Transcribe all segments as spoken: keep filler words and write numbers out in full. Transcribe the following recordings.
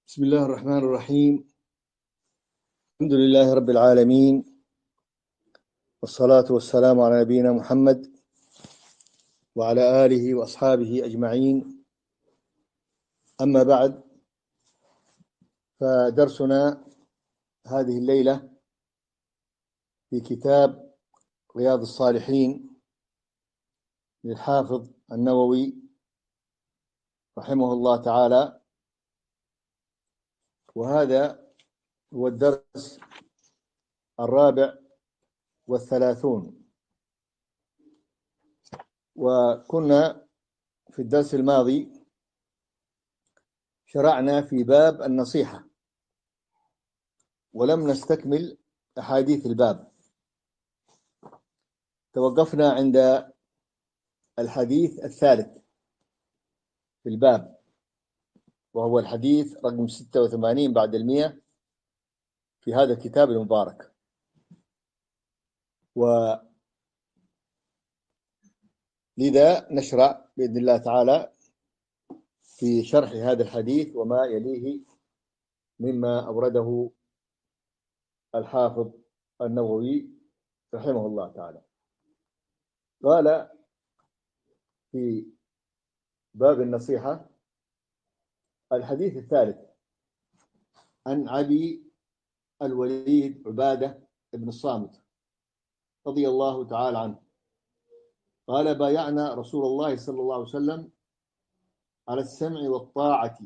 بسم الله الرحمن الرحيم. الحمد لله رب العالمين، والصلاة والسلام على نبينا محمد وعلى آله وأصحابه أجمعين. أما بعد، فدرسنا هذه الليلة في كتاب رياض الصالحين للحافظ النووي رحمه الله تعالى، وهذا هو الدرس الرابع والثلاثون. وكنا في الدرس الماضي شرعنا في باب النصيحة، ولم نستكمل أحاديث الباب. توقفنا عند الحديث الثالث في الباب، وهو الحديث رقم ستة وثمانين بعد المئة في هذا الكتاب المبارك. ولذا نشرع بإذن الله تعالى في شرح هذا الحديث وما يليه مما أورده الحافظ النووي رحمه الله تعالى. قال في باب النصيحة الحديث الثالث عن أبي الوليد عبادة بن الصامت رضي الله تعالى عنه قال: بايعنا رسول الله صلى الله عليه وسلم على السمع والطاعة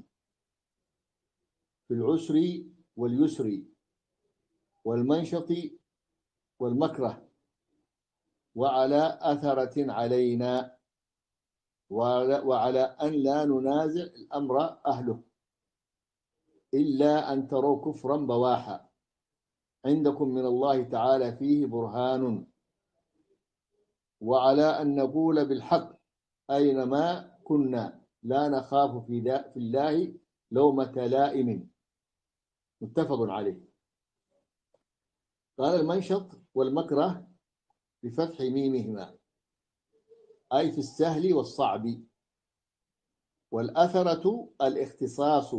في العسر واليسر والمنشط والمكره، وعلى أثرة علينا، وعلى أن لا ننازع الأمر أهله إلا أن تروا كفرا بواحا عندكم من الله تعالى فيه برهان، وعلى أن نقول بالحق أينما كنا لا نخاف في, في الله لومة لائم. متفق عليه. قال: المنشط والمكره بفتح ميمهما، أي في السهل والصعب. والأثرة الاختصاص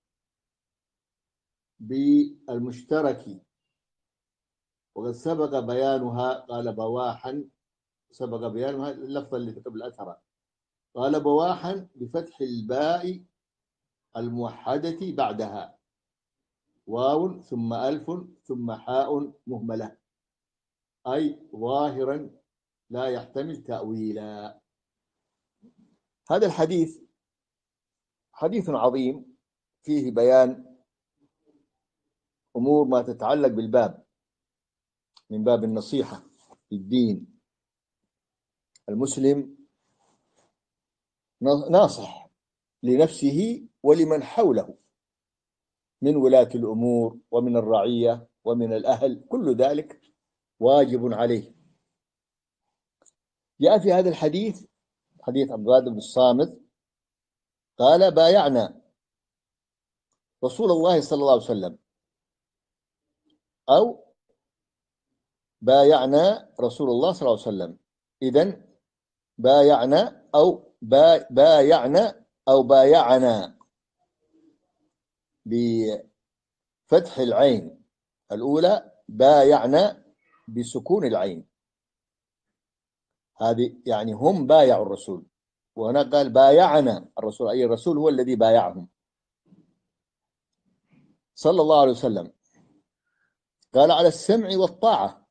بالمشترك، وقد سبق بيانها. قال بواحا، سبق بيانها اللفظة اللي تكتب الأثرة. قال بواحا بفتح الباء الموحدة بعدها واو ثم ألف ثم حاء مهملة، أي ظاهرا لا يحتمل تأويلا. هذا الحديث حديث عظيم فيه بيان أمور ما تتعلق بالباب من باب النصيحة في الدين. المسلم ناصح لنفسه ولمن حوله من ولاة الأمور ومن الرعية ومن الأهل، كل ذلك واجب عليه. جاء في هذا الحديث حديث عبادة بن الصامت قال: بايعنا رسول الله صلى الله عليه وسلم، أو بايعنا رسول الله صلى الله عليه وسلم. إذن بايعنا أو بايعنا أو بايعنا بفتح العين الأولى، بايعنا بسكون العين. هذه يعني هم بايعوا الرسول، وهنا قال بايعنا الرسول، أي الرسول هو الذي بايعهم صلى الله عليه وسلم. قال: على السمع والطاعة،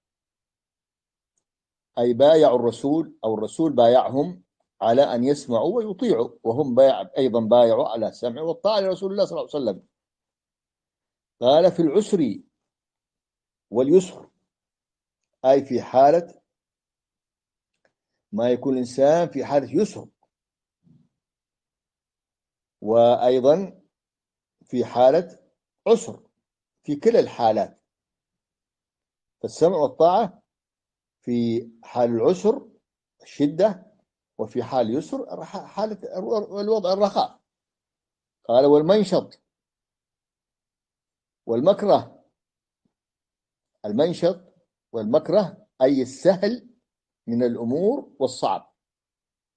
أي بايعوا الرسول أو الرسول بايعهم على أن يسمعوا ويطيعوا، وهم بايع أيضا بايعوا على السمع والطاعة لرسول الله صلى الله عليه وسلم. قال: في العسر واليسر، أي في حالة ما يكون الإنسان في حالة يسر، وأيضا في حالة عسر، في كلا الحالات. فالسمع والطاعة في حال العسر الشدة، وفي حال يسر حالة الوضع الرخاء. قال: والمنشط والمكره. المنشط والمكره أي السهل من الأمور والصعب.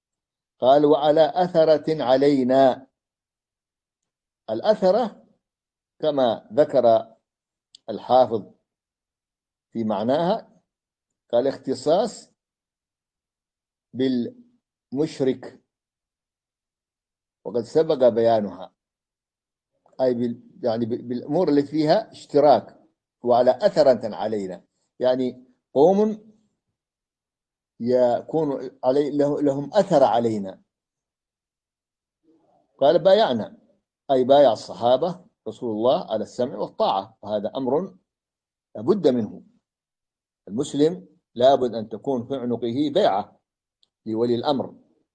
قال: وعلى أثرة علينا. الأثرة كما ذكر الحافظ في معناها، قال اختصاص بالمشرك، وقد سبق بيانها، أي بال يعني بالأمور التي فيها اشتراك وعلى أثرة علينا، يعني قوم يكون علي لهم أثر علينا. قال بايعنا، أي بايع الصحابة رسول الله على السمع والطاعة، وهذا أمر لابد منه. المسلم لابد أن تكون في عنقه بيعة لولي الأمر،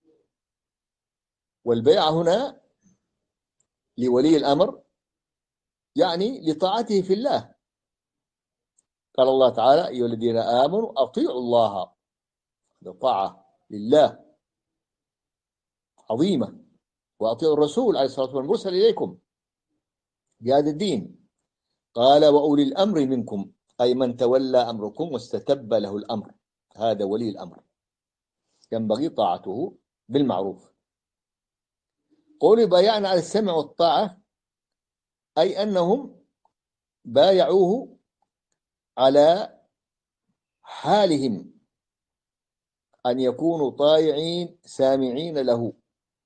والبيعة هنا لولي الأمر يعني لطاعته في الله. قال الله تعالى: أيها الذين آمنوا أطيعوا الله، طاعة لله عظيمة، وأطيعوا الرسول عليه الصلاة والسلام المرسل إليكم بهذا الدين. قال: وأولي الأمر منكم، أي من تولى أمركم واستتب له الأمر، هذا ولي الأمر ينبغي طاعته بالمعروف. قولوا بايعنا على السمع والطاعة، أي أنهم بايعوه على حالهم أن يكونوا طائعين سامعين له،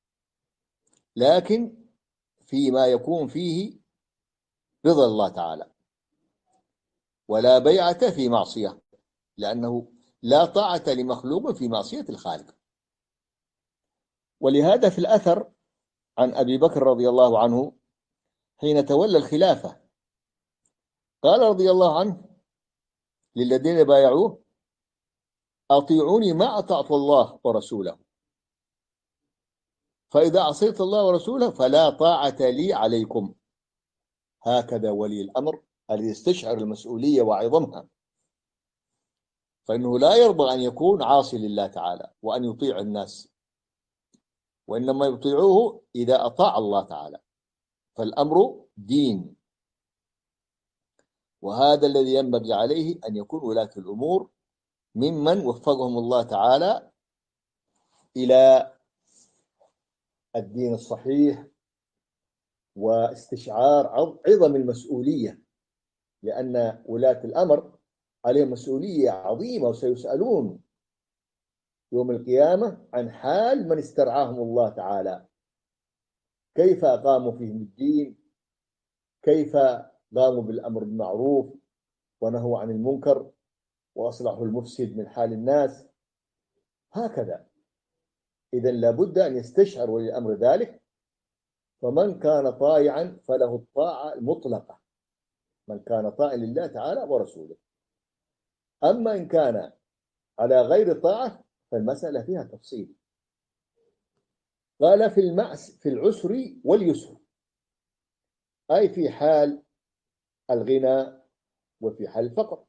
لكن فيما يكون فيه رضا الله تعالى، ولا بيعة في معصية، لأنه لا طاعة لمخلوق في معصية الخالق. ولهذا في الأثر عن أبي بكر رضي الله عنه حين تولى الخلافة قال رضي الله عنه للذين بايعوه: أطيعوني ما أطعت الله ورسوله، فإذا عصيت الله ورسوله فلا طاعة لي عليكم. هكذا ولي الأمر الذي يستشعر المسؤولية وعظمها، فإنه لا يرضى أن يكون عاصي لله تعالى وأن يطيع الناس، وإنما يطيعوه إذا أطاع الله تعالى، فالأمر دين. وهذا الذي ينبغي عليه أن يكون ولاة الأمور ممن وفقهم الله تعالى إلى الدين الصحيح واستشعار عظم المسؤولية، لأن ولاة الأمر عليهم مسؤولية عظيمة، وسيسألون يوم القيامة عن حال من استرعاهم الله تعالى، كيف أقاموا فيهم الدين، كيف قاموا بالأمر بالمعروف ونهوا عن المنكر وأصلحوا المفسد من حال الناس. هكذا إذا لابد أن يستشعر ولي الأمر ذلك، فمن كان طائعا فله الطاعة المطلقة، من كان طائعا لله تعالى ورسوله. أما إن كان على غير طاعة فالمسألة فيها تفصيل. قال: في المعس في العسر واليسر، أي في حال الغنى وفي حال الفقر.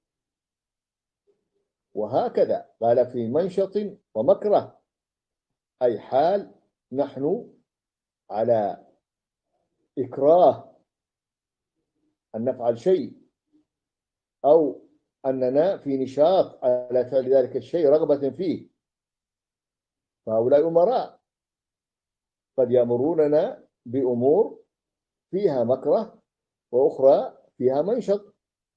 وهكذا قال: في منشط ومكره، أي حال نحن على إكراه أن نفعل شيء، أو أننا في نشاط على فعل ذلك الشيء رغبة فيه، فهؤلاء أمراء قد يأمروننا بأمور فيها مكره وأخرى فيها منشط،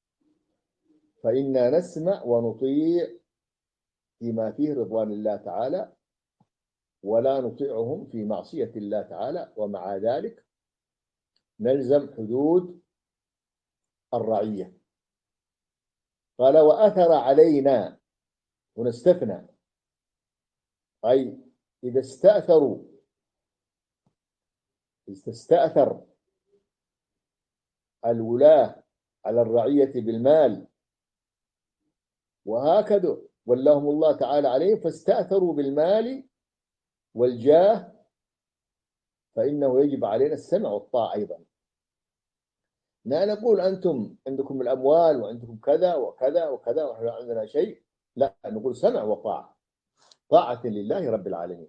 فإنا نسمع ونطيع فيما فيه رضوان الله تعالى، ولا نطيعهم في معصية الله تعالى، ومع ذلك نلزم حدود الرعية. قال: وأثر علينا، ونستثنى، أي إذا استأثروا، إذا استأثر الولاة على الرعية بالمال، وهكذا ولاهم الله تعالى عليهم فاستأثروا بالمال والجاه، فإنه يجب علينا السمع والطاعة أيضا. لا نقول أنتم عندكم الأموال وعندكم كذا وكذا وكذا ونحن عندنا شيء، لا، نقول سمع وطاعة، طاعة لله رب العالمين.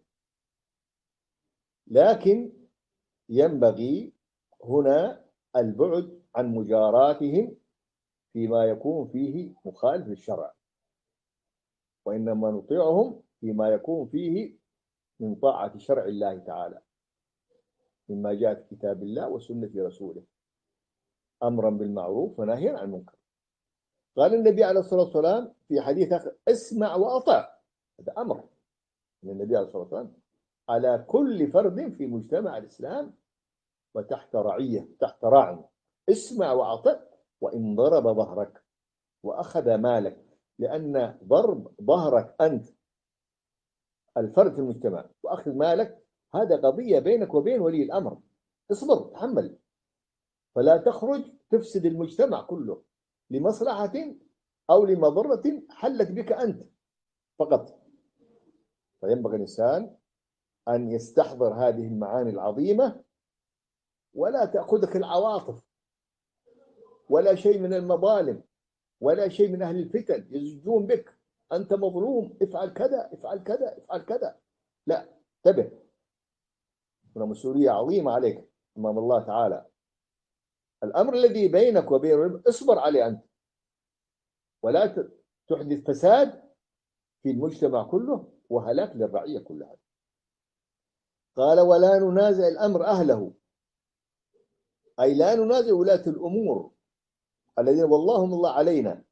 لكن ينبغي هنا البعد عن مجاراتهم فيما يكون فيه مخالف للشرع، وإنما نطيعهم فيما يكون فيه من طاعة شرع الله تعالى، مما جاء في كتاب الله وسنة رسوله. أمرا بالمعروف ونهيا عن المنكر. قال النبي عليه الصلاة والسلام في حديث آخر: اسمع وأطع. هذا أمر من النبي عليه الصلاة والسلام على كل فرد في مجتمع الإسلام وتحت رعية، تحت راع. اسمع وأطع وإن ضرب ظهرك وأخذ مالك، لأن ضرب ظهرك أنت الفرد في المجتمع وأخذ مالك هذا قضية بينك وبين ولي الأمر. اصبر، تحمل، فلا تخرج تفسد المجتمع كله لمصلحة أو لمضرة حلت بك أنت فقط. فينبغي الإنسان أن يستحضر هذه المعاني العظيمة، ولا تأخذك العواطف ولا شيء من المظالم ولا شيء من أهل الفتن يزجون بك: أنت مظلوم، افعل كذا افعل كذا افعل كذا. لا، انتبه، هنا مسؤولية عظيمة عليك أمام الله تعالى. الأمر الذي بينك وبين اصبر عليه أنت، ولا تحدث فساد في المجتمع كله وهلاك للرعية كلها. قال: ولا ننازع الأمر أهله، أي لا ننازع ولاة الأمور الذين واللهم الله علينا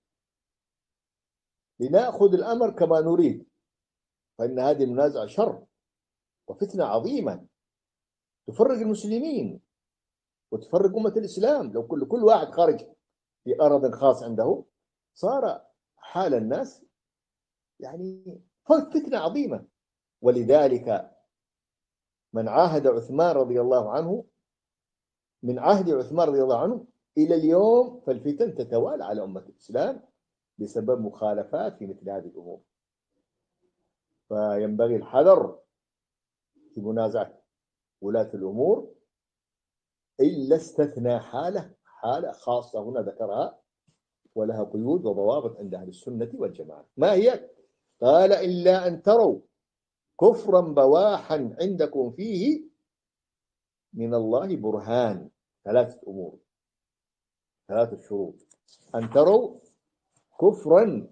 لنأخذ الأمر كما نريد، فإن هذه المنازعة شر وفتنة عظيمة تفرق المسلمين وتفرق أمة الإسلام. لو كل كل واحد خارج في أرض خاص عنده صار حال الناس يعني فتنة عظيمة. ولذلك من عاهد عثمان رضي الله عنه، من عهد عثمان رضي الله عنه إلى اليوم، فالفتن تتوالى على أمة الإسلام بسبب مخالفات في مثل هذه الأمور. فينبغي الحذر في منازعة ولاة الأمور، إلا استثنى حالة حالة خاصة هنا ذكرها ولها قيود وضوابط عند أهل السنة والجماعة. ما هي؟ قال: إلا أن تروا كفرا بواحا عندكم فيه من الله برهان. ثلاثة أمور، ثلاثة شروط: أن تروا كفرا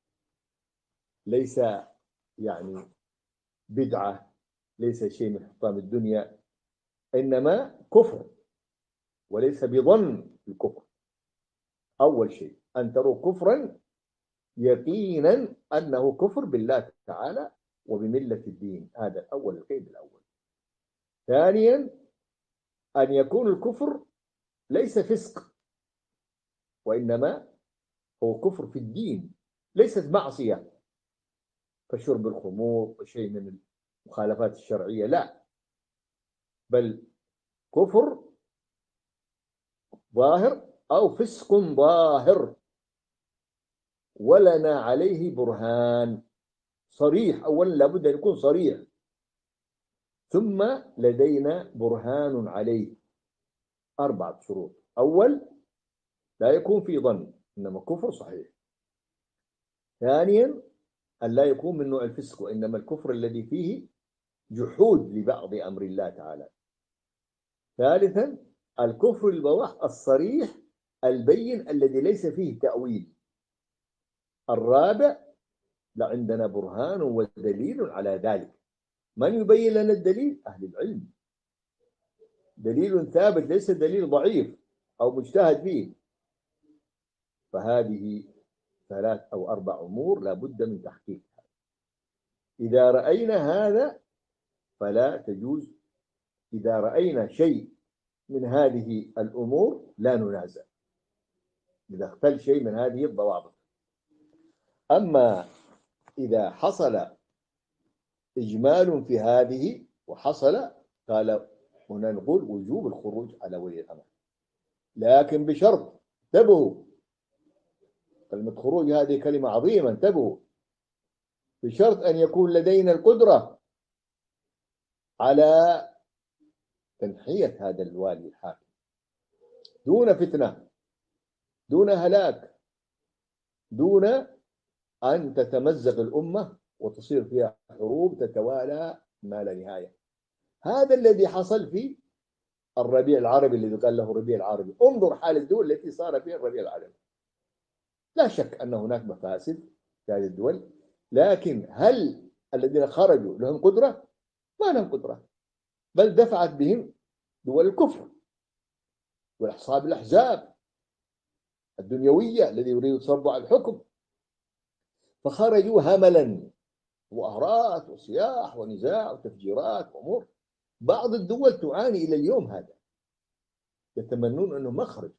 ليس يعني بدعة، ليس شيء من حطام الدنيا، إنما كفر وليس بظن الكفر. أول شيء أن تروا كفرا يقينا أنه كفر بالله تعالى وبملة الدين، هذا أول القيد الأول. ثانيا أن يكون الكفر ليس فسق، وإنما هو كفر في الدين، ليست معصية كشرب الخمور وشيء من المخالفات الشرعية، لا، بل كفر ظاهر أو فسق ظاهر ولنا عليه برهان صريح. أولا لابد أن يكون صريح، ثم لدينا برهان عليه. أربعة شروط: أول، لا يكون في ظن، إنما كفر صحيح. ثانيا، أن لا يكون من نوع الفسق، وإنما الكفر الذي فيه جحود لبعض أمر الله تعالى. ثالثا، الكفر البواح الصريح البين الذي ليس فيه تأويل. الرابع، لعندنا برهان ودليل على ذلك. من يبين لنا الدليل؟ أهل العلم، دليل ثابت ليس دليل ضعيف أو مجتهد فيه. فهذه ثلاث أو أربع أمور لا بد من تحقيقها. إذا رأينا هذا فلا تجوز، إذا رأينا شيء من هذه الأمور لا ننازع إذا اختل شيء من هذه الضوابط. أما إذا حصل إجمال في هذه وحصل، قال هنا نقول وجوب الخروج على ولي الأمر، لكن بشرط. انتبهوا، كلمة خروج هذه كلمة عظيمة، انتبهوا، بشرط أن يكون لدينا القدرة على تنحية هذا الوالي الحاكم دون فتنة، دون هلاك، دون أن تتمزق الأمة وتصير فيها حروب تتوالى ما لا نهاية. هذا الذي حصل في الربيع العربي الذي قال له الربيع العربي. انظر حال الدول التي صار فيها الربيع العربي. لا شك أن هناك مفاسد في هذه الدول، لكن هل الذين خرجوا لهم قدرة؟ ما لهم قدرة، بل دفعت بهم دول الكفر والأصحاب الأحزاب الدنيوية الذي يريد تصدع الحكم، فخرجوا هملا، مظاهرات وصياح ونزاع وتفجيرات وأمور. بعض الدول تعاني إلى اليوم هذا، يتمنون أنه مخرج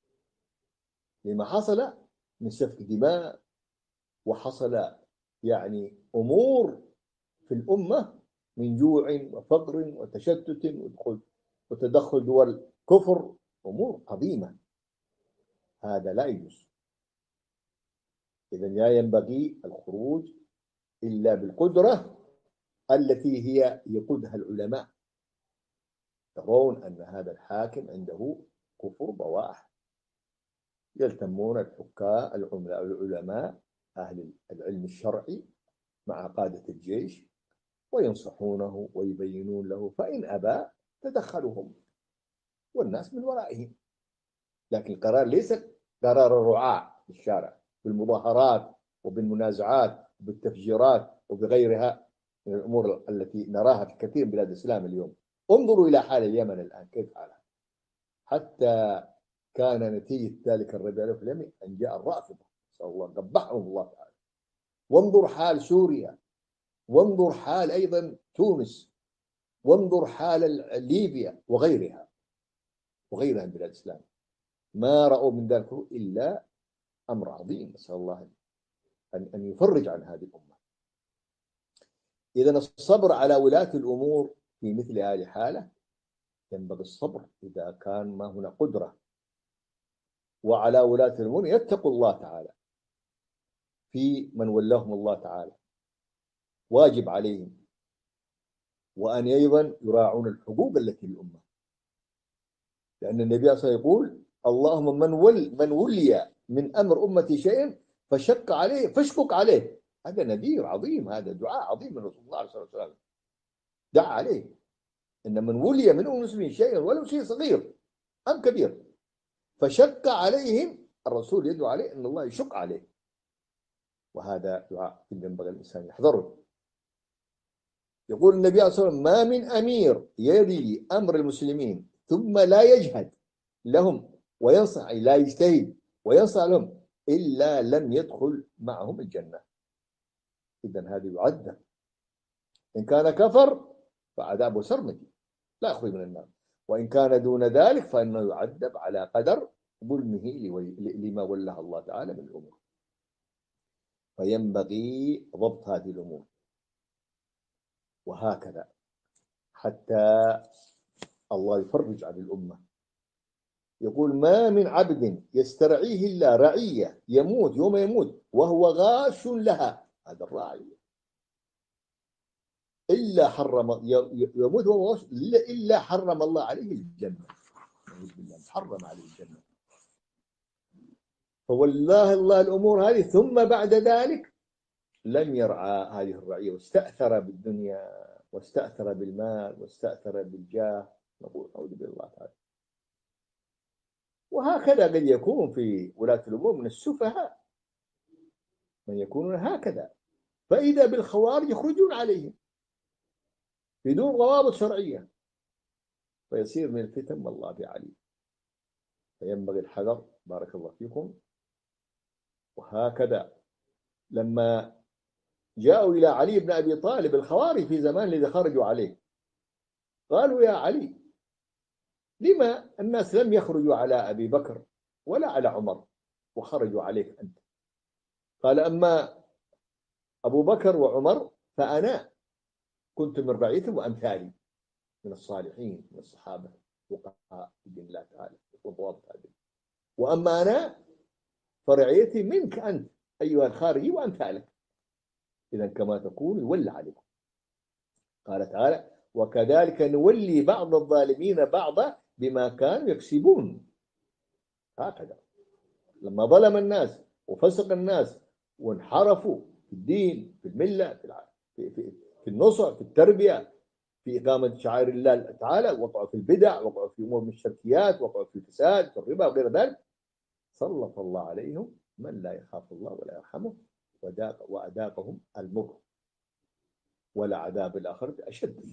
لما حصل من سفك دماء، وحصل يعني أمور في الأمة من جوع وفقر وتشتت وتدخل دول كفر، أمور عظيمة. هذا لا يجوز. إذا لا ينبغي الخروج إلا بالقدرة التي هي يقودها العلماء، يرون أن هذا الحاكم عنده كفر بواح، يلتمون الحكام العلماء أهل العلم الشرعي مع قادة الجيش وينصحونه ويبينون له، فإن أبى تدخلهم والناس من ورائهم. لكن القرار ليس قرار الرعاة في الشارع بالمظاهرات وبالمنازعات وبالتفجيرات وبغيرها من الأمور التي نراها في كثير من بلاد الإسلام اليوم. انظروا إلى حال اليمن الآن كيف حالها، حتى كان نتيجة ذلك الربيع الأسلامي أن جاء الرافضة، نسأل الله قبحهم الله تعالى. وانظر حال سوريا، وانظر حال أيضا تونس، وانظر حال ليبيا وغيرها وغيرها من بلاد الإسلام. ما رأوا من ذلك إلا أمر عظيم، نسأل الله أن أن يفرج عن هذه الأمة. إذا الصبر على ولاة الأمور في مثل هذه الحالة، ينبغي الصبر إذا كان ما هنا قدرة. وعلى ولاة الأمور يتقوا الله تعالى في من ولاهم الله تعالى، واجب عليهم، وأن أيضا يراعون الحقوق التي للأمة، لأن النبي صلى الله عليه وسلم يقول: اللهم من ول من ولي من أمر أمتي شيء فشق عليه فاشقق عليه. هذا نذير عظيم، هذا دعاء عظيم من رسول الله صلى الله عليه وسلم، دعا عليه إن من ولي من المسلمين شيئا ولو شيء صغير أم كبير فشق عليهم، الرسول يدعو عليه أن الله يشق عليه. وهذا دعاء ينبغي الإنسان يحذره. يقول النبي صلى الله عليه وسلم: ما من أمير يلي أمر المسلمين ثم لا يجهد لهم وينصح، لا يجتهد وينصح لهم، إلا لم يدخل معهم الجنة. إذا هذا يعذب، إن كان كفر فعذابه سرمدي لا يخرج من النار، وإن كان دون ذلك فإنه يعذب على قدر ظلمه لما ولاه الله تعالى من الأمور. فينبغي ضبط هذه الأمور، وهكذا حتى الله يفرج عن الأمة. يقول: ما من عبد يسترعيه إلا رعية يموت يوم يموت وهو غاش لها، هذا الراعي، إلا حرم يموت وهو غاش إلا حرم الله عليه الجنة، نعوذ بالله، حرم عليه الجنة. فوالله الله الأمور هذه، ثم بعد ذلك لم يرعى هذه الرعية واستأثر بالدنيا واستأثر بالمال واستأثر بالجاه، نقول أعوذ بالله تعالى. وهكذا قد يكون في ولاة الأمور من السفهاء من يكونون هكذا، فإذا بالخوارج يخرجون عليهم بدون ضوابط شرعية، فيصير من الفتن والله بعليم. فينبغي الحذر، بارك الله فيكم. وهكذا لما جاءوا إلى علي بن أبي طالب الخوارج في زمان الذي خرجوا عليه، قالوا: يا علي، لما الناس لم يخرجوا على أبي بكر ولا على عمر وخرجوا عليك أنت؟ قال: أما أبو بكر وعمر فأنا كنت من رعيتهم وأمثالي من الصالحين من الصحابة فقهاء بدين الله تعالى وضوابط هذه، وأما أنا فرعيتي منك أنت أيها الخارجي وأمثالك، إذا كما تكون يولى عليكم. قال تعالى: وكذلك نولي بعض الظالمين بعضا بما كانوا يكسبون. هكذا لما ظلم الناس وفسق الناس وانحرفوا في الدين في الملة في, في, في النصر في التربية في إقامة شعائر الله تعالى، وقعوا في البدع، وقعوا في أمور من الشركيات، وقعوا في الفساد في الربا وغير ذلك، سلط الله عليهم من لا يخاف الله ولا يرحمه وأذاقهم المر، ولا عذاب الآخرة أشد.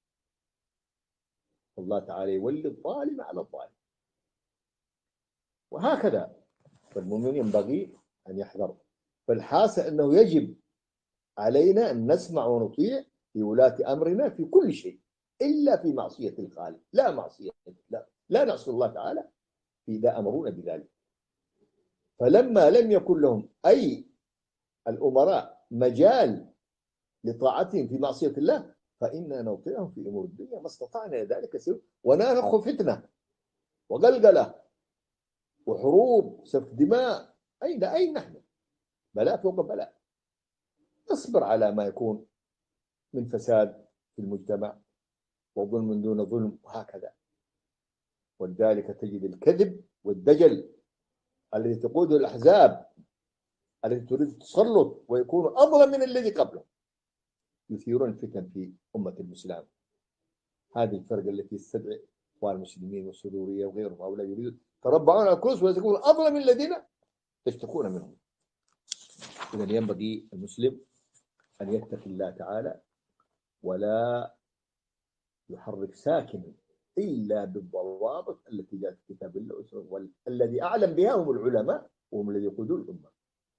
الله تعالى يولي الظالم على الظالم. وهكذا. فالمؤمن ينبغي أن يحذر. فالحاصل أنه يجب علينا أن نسمع ونطيع في ولاة أمرنا في كل شيء إلا في معصية الخالق. لا معصية، لا, لا نعصي الله تعالى إذا أمرونا بذلك. فلما لم يكن لهم أي الأمراء مجال لطاعتهم في معصية الله، فإننا نطيعهم في أمور الدنيا ما استطعنا ذلك سوى ونخ فتنة وقلقلة وحروب سفك دماء. أين أين نحن؟ بلاء فوق بلاء. نصبر على ما يكون من فساد في المجتمع وظلم دون ظلم وهكذا. ولذلك تجد الكذب والدجل الذي تقوده الأحزاب التي تريد التسلط ويكون أظلم من الذي قبله، يثيرون الفتن في أمة الإسلام. هذه الفرقة التي تستدعي إخوان المسلمين والسرورية وغيرهم، هؤلاء يريدون تربعون على الكرسي ويكون أظلم من الذين تشتكون منهم. إذا ينبغي المسلم أن يتقي الله تعالى ولا يحرك ساكنا إلا بالضوابط التي جاءت في كتاب الله والذي أعلم بها هم العلماء وهم الذي يقودون الأمة.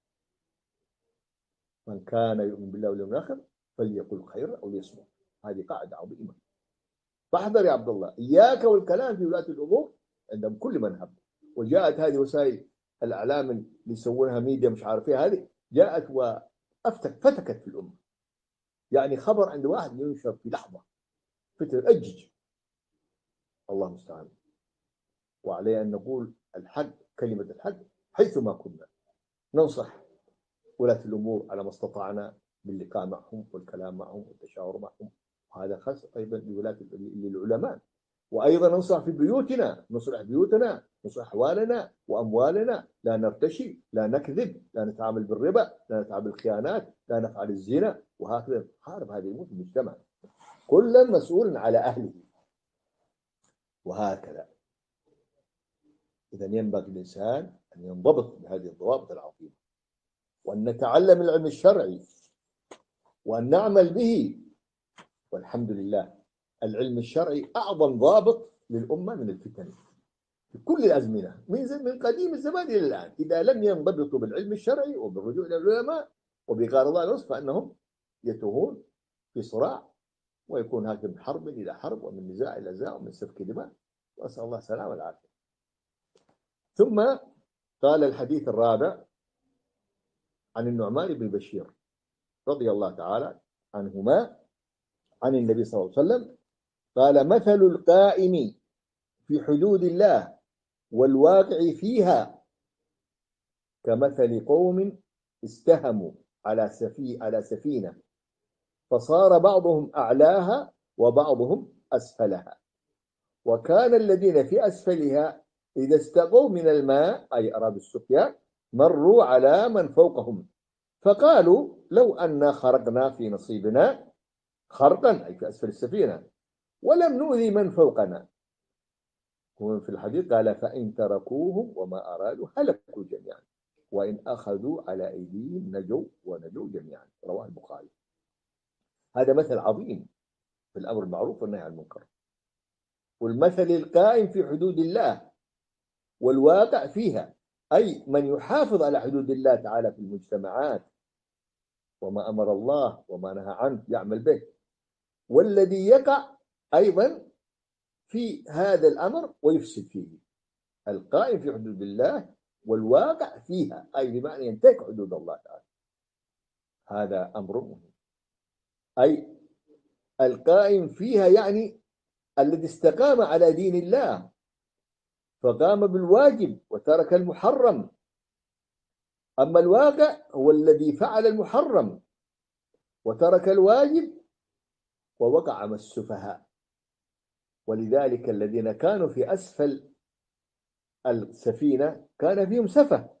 من كان يؤمن بالله واليوم الآخر فليقل خيرا أو ليصمت. هذه قاعدة عظيمة. فاحذر يا عبد الله، إياك والكلام في ولاة الأمور عندهم كل منهب. وجاءت هذه وسائل الإعلام اللي يسوونها ميديا مش عارف ايه، هذه جاءت وأفتك فتكت في الأمة. يعني خبر عند واحد ينشر في لحظة فتر أجج. الله المستعان. وعليه أن نقول الحق، كلمة الحق حيثما كنا. ننصح ولاة الأمور على ما استطعنا باللقاء معهم والكلام معهم والتشاور معهم. وهذا خاص أيضا لولاة للعلماء. وأيضا ننصح في بيوتنا، نصلح بيوتنا، نصلح أحوالنا وأموالنا، لا نرتشي، لا نكذب، لا نتعامل بالربا، لا نتعامل بالخيانات، لا نفعل الزنا، وهكذا نحارب هذه الأمور في المجتمع. كل مسؤول على أهله وهكذا. إذا ينبغي الإنسان أن ينضبط بهذه الضوابط العظيمة، وأن نتعلم العلم الشرعي وأن نعمل به. والحمد لله العلم الشرعي أعظم ضابط للأمة من الفتن في كل الأزمنة، من من قديم الزمان إلى الآن. إذا لم ينضبطوا بالعلم الشرعي وبالرجوع إلى العلماء وبقال الله الوصف فإنهم يتوهون في صراع، ويكون هذا من حرب إلى حرب ومن نزاع إلى نزاع ومن سفك دماء، وأسأل الله السلامة والعافية. ثم قال الحديث الرابع عن النعمان بن بشير رضي الله تعالى عنهما عن النبي صلى الله عليه وسلم قال: مثل القائم في حدود الله والواقع فيها كمثل قوم استهموا على سفي على سفينة فصار بعضهم أعلاها وبعضهم أسفلها، وكان الذين في أسفلها إذا استقوا من الماء أي أرادوا السقيا مروا على من فوقهم فقالوا لو أن خرقنا في نصيبنا خرقا أي في أسفل السفينة ولم نؤذي من فوقنا. وفي الحديث قال: فإن تركوهم وما أرادوا هلكوا جميعا وإن أخذوا على أيديهم نجوا ونجوا جميعا. رواه البخاري. هذا مثل عظيم في الأمر المعروف والنهي عن المنكر، والمثل القائم في حدود الله والواقع فيها أي من يحافظ على حدود الله تعالى في المجتمعات وما أمر الله وما نهى عنه يعمل به، والذي يقع أيضا في هذا الأمر ويفسد فيه. القائم في حدود الله والواقع فيها أي بمعنى ينتهك حدود الله تعالى. هذا أمر مهم. أي القائم فيها يعني الذي استقام على دين الله فقام بالواجب وترك المحرم. أما الواقع هو الذي فعل المحرم وترك الواجب ووقع مع السفهاء. ولذلك الذين كانوا في أسفل السفينة كان فيهم سفه،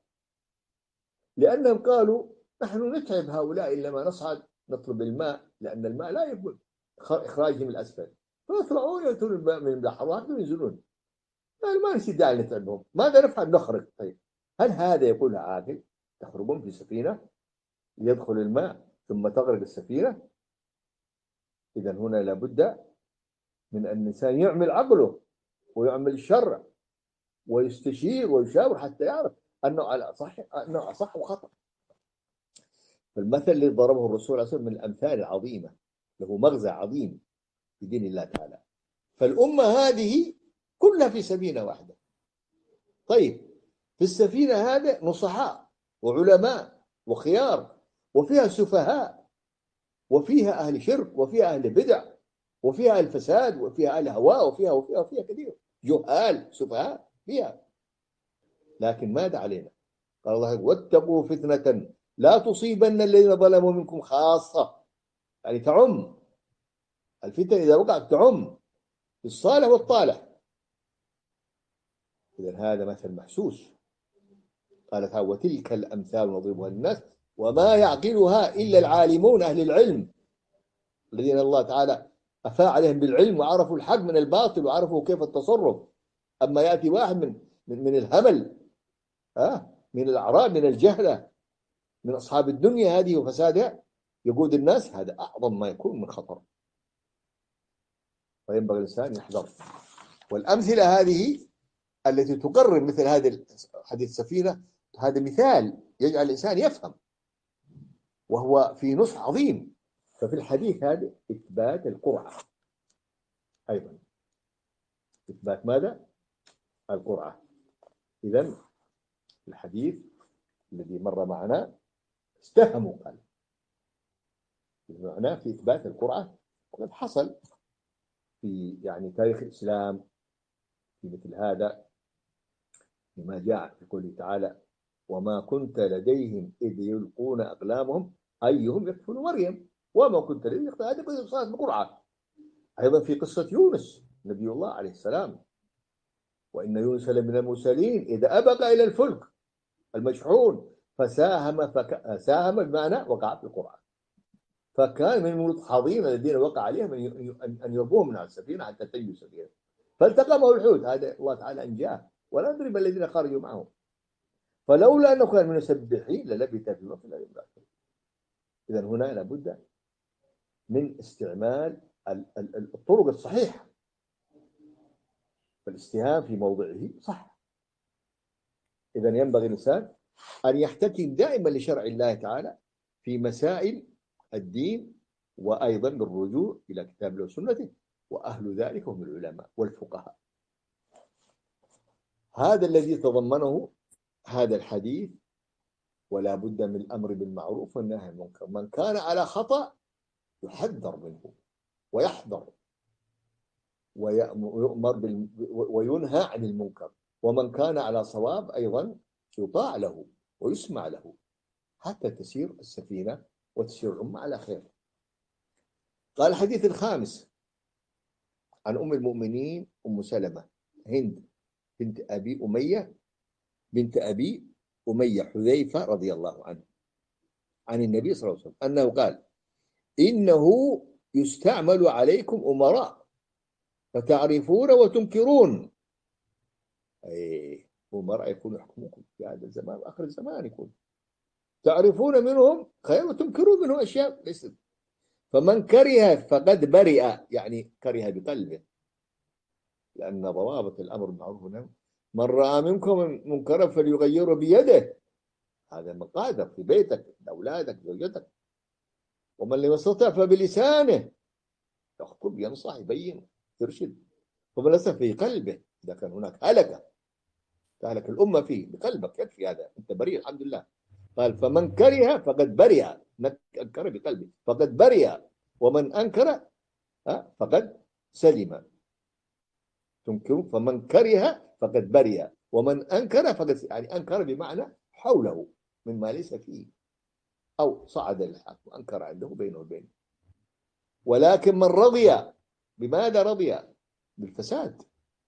لأنهم قالوا نحن نتعب هؤلاء لما نصعد نطلب الماء، لأن الماء لا يقبل إخراجهم من الأسفل، فيطلعون يأتون الماء من البحر وينزلون. ما نسي داعي نتعبهم، ماذا نفعل؟ نخرج. طيب هل هذا يقولها عاقل؟ تخرجون في سفينة يدخل الماء ثم تغرق السفينة؟ إذا هنا لابد من أن الإنسان يعمل عقله ويعمل الشرع ويستشير ويشاور حتى يعرف أنه على صح، أنه صح وخطأ. فالمثل اللي ضربه الرسول عليه الصلاة والسلام من الأمثال العظيمة، له مغزى عظيم في دين الله تعالى. فالأمة هذه كلها في سفينة واحدة. طيب، في السفينة هذا نصحاء وعلماء وخيار، وفيها سفهاء، وفيها أهل شرك، وفيها أهل بدع، وفيها أهل فساد، وفيها أهل هواء، وفيها وفيها وفيها كثير جهال سفهاء فيها. لكن ماذا علينا؟ قال الله: واتقوا فتنة لا تصيبن الذين ظلموا منكم خاصة. يعني تعم الفتن، إذا وقعت تعم الصالح والطالح. إذن هذا مثل محسوس. قال تعالى: وتلك الأمثال نضربها للناس وما يعقلها إلا العالمون أهل العلم، الذين الله تعالى أفاء عليهم بالعلم وعرفوا الحق من الباطل وعرفوا كيف التصرف. أما يأتي واحد من من, من الهمل، ها، من الأعراب، من الجهلة، من أصحاب الدنيا هذه وفسادها، يقود الناس، هذا أعظم ما يكون من خطر. فينبغي الإنسان يحذر. والأمثلة هذه التي تقرر مثل هذه حديث السفينة، هذا مثال يجعل الإنسان يفهم، وهو في نصح عظيم. ففي الحديث هذا إثبات القرعة أيضا. إثبات ماذا؟ القرعة. إذن الحديث الذي مر معنا استهموا، قال معناه في إثبات القرعة. وقد حصل في يعني تاريخ الإسلام في مثل هذا، لما جاء في قوله تعالى: وما كنت لديهم إذ يلقون أقلامهم أيهم يكفل مريم وما كنت لديهم. هذه قصة القرعة. أيضا في قصة يونس نبي الله عليه السلام: وإن يونس لمن المرسلين إذا أبق إلى الفلك المشحون فساهم فك... ساهم بمعنى وقع في القرعة، فكان من المتحاضين الذين وقع عليهم أن يربوهم من على السفينة حتى تنجو السفينة، فالتقمه الحوت. هذا الله تعالى أنجاه، ولا ندري ما الذين خرجوا معه. فلولا أنه كان من المسبحين للبث في الوقت الذي بعده. إذن هنا لابد من استعمال الطرق الصحيحة. فالاستهام في موضعه صح. إذن ينبغي الإنسان أن يحتكم دائما لشرع الله تعالى في مسائل الدين، وأيضا بالرجوع إلى كتاب الله وسنته، وأهل ذلك هم العلماء والفقهاء. هذا الذي تضمنه هذا الحديث. ولا بد من الأمر بالمعروف والنهي عن المنكر. من كان على خطأ يحذر منه ويحذر ويؤمر بال... وينهى عن المنكر. ومن كان على صواب أيضا يطاع له ويسمع له حتى تسير السفينة وتسير الأمة على خير. قال الحديث الخامس عن أم المؤمنين أم سلمة هند بنت أبي أمية بنت أبي أمية حذيفة رضي الله عنه عن النبي صلى الله عليه وسلم أنه قال: إنه يستعمل عليكم أمراء فتعرفون وتنكرون. أي أمراء يكونوا يحكموكم في هذا الزمان، آخر الزمان يكون تعرفون منهم خير وتنكرون منهم أشياء ليست. فمن كره فقد برئ، يعني كره بقلبه، لأن ضوابط الأمر بالمعروف والنهي. من رأى منكم منكرا فليغيره بيده، هذا مقادر في بيتك، أولادك، زوجتك. ومن لم يستطع فبلسانه، يخطب، ينصح، يبين، يرشد. ومن ليس في قلبه، إذا كان هناك هلكة تهلك الأمة فيه، بقلبك يكفي، هذا أنت بريء الحمد لله. قال: فمن كره فقد برئ، أنكر بقلبه فقد برئ، ومن أنكر فقد سلم. تنكر، فمن كره فقد برئ، ومن أنكر فقد، يعني أنكر بمعنى حوله مما ليس فيه، أو صعد للحق وأنكر عنده بينه وبينه. ولكن من رضي، بماذا رضي؟ بالفساد،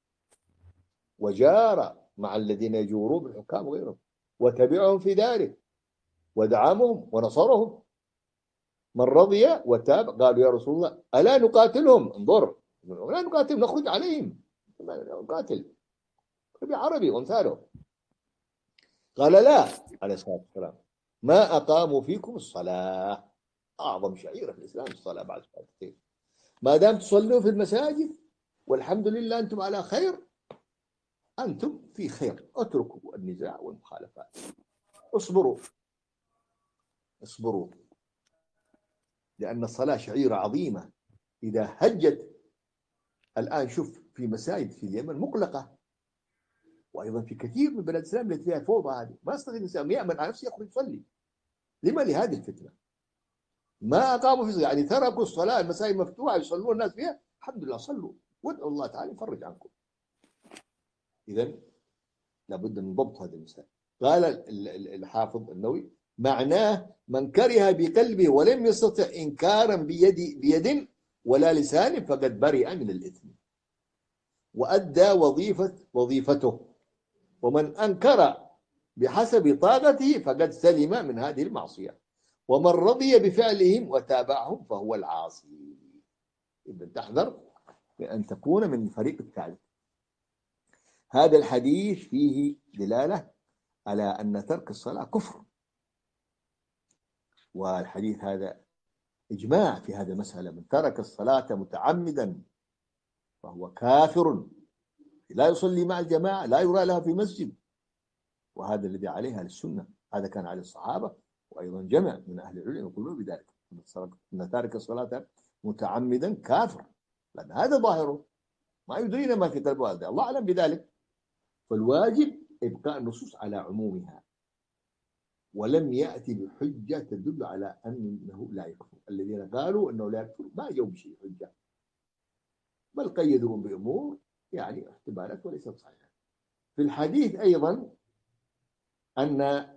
وجار مع الذين يجورون بالحكام وغيرهم، وتبعهم في ذلك، ودعمهم ونصرهم. من رضي وتاب قالوا: يا رسول الله ألا نقاتلهم؟ انظر، لا نقاتل، نخرج عليهم، نقاتل بعربي وامثاله. قال: لا، عليه الصلاة والسلام، ما أقاموا فيكم الصلاة. أعظم شعيرة في الإسلام الصلاة بعد الصلاة. ما دام تصلوا في المساجد والحمد لله أنتم على خير، أنتم في خير، اتركوا النزاع والمخالفات، اصبروا اصبروا، لأن الصلاة شعيرة عظيمة. إذا هجت الآن، شوف في مساجد في اليمن مغلقة، وأيضا في كثير من بلاد الإسلام التي فيها فوضى، هذه ما يستطيع الإنسان يأمن على نفسه يخرج يصلي. لما؟ لهذه الفتنة. ما أقاموا في يعني تركوا الصلاة، المساجد مفتوحة يصلون الناس فيها، الحمد لله صلوا وادعوا الله تعالى يفرج عنكم. إذا لابد من ضبط هذه المسائل. قال الحافظ النووي: معناه من كره بقلبه ولم يستطع إنكارا بيد بيد ولا لسان فقد برئ من الإثم وأدى وظيفة وظيفته، ومن أنكر بحسب طاقته فقد سلم من هذه المعصية، ومن رضي بفعلهم وتابعهم فهو العاصي. إذا تحذر من أن تكون من الفريق الثالث. هذا الحديث فيه دلالة على أن ترك الصلاة كفر، والحديث هذا إجماع في هذه المسألة: من ترك الصلاة متعمدا فهو كافر، لا يصلي مع الجماعة، لا يرى لها في مسجد. وهذا الذي عليه أهل السنة، هذا كان عليه الصحابة، وأيضا جمع من أهل العلم يقولون بذلك، أن تارك الصلاة متعمدا كافر، لأن هذا ظاهره، ما يدرينا ما في قلبه، هذا الله أعلم بذلك. فالواجب إبقاء النصوص على عمومها، ولم يأتي بحجة تدل على أنه لا يكفر. الذين قالوا أنه لا يكفر ما جاءوا بشيء حجة، بل قيدوهم بأمور يعني احتمالات وليست صحيحة. في الحديث أيضا أن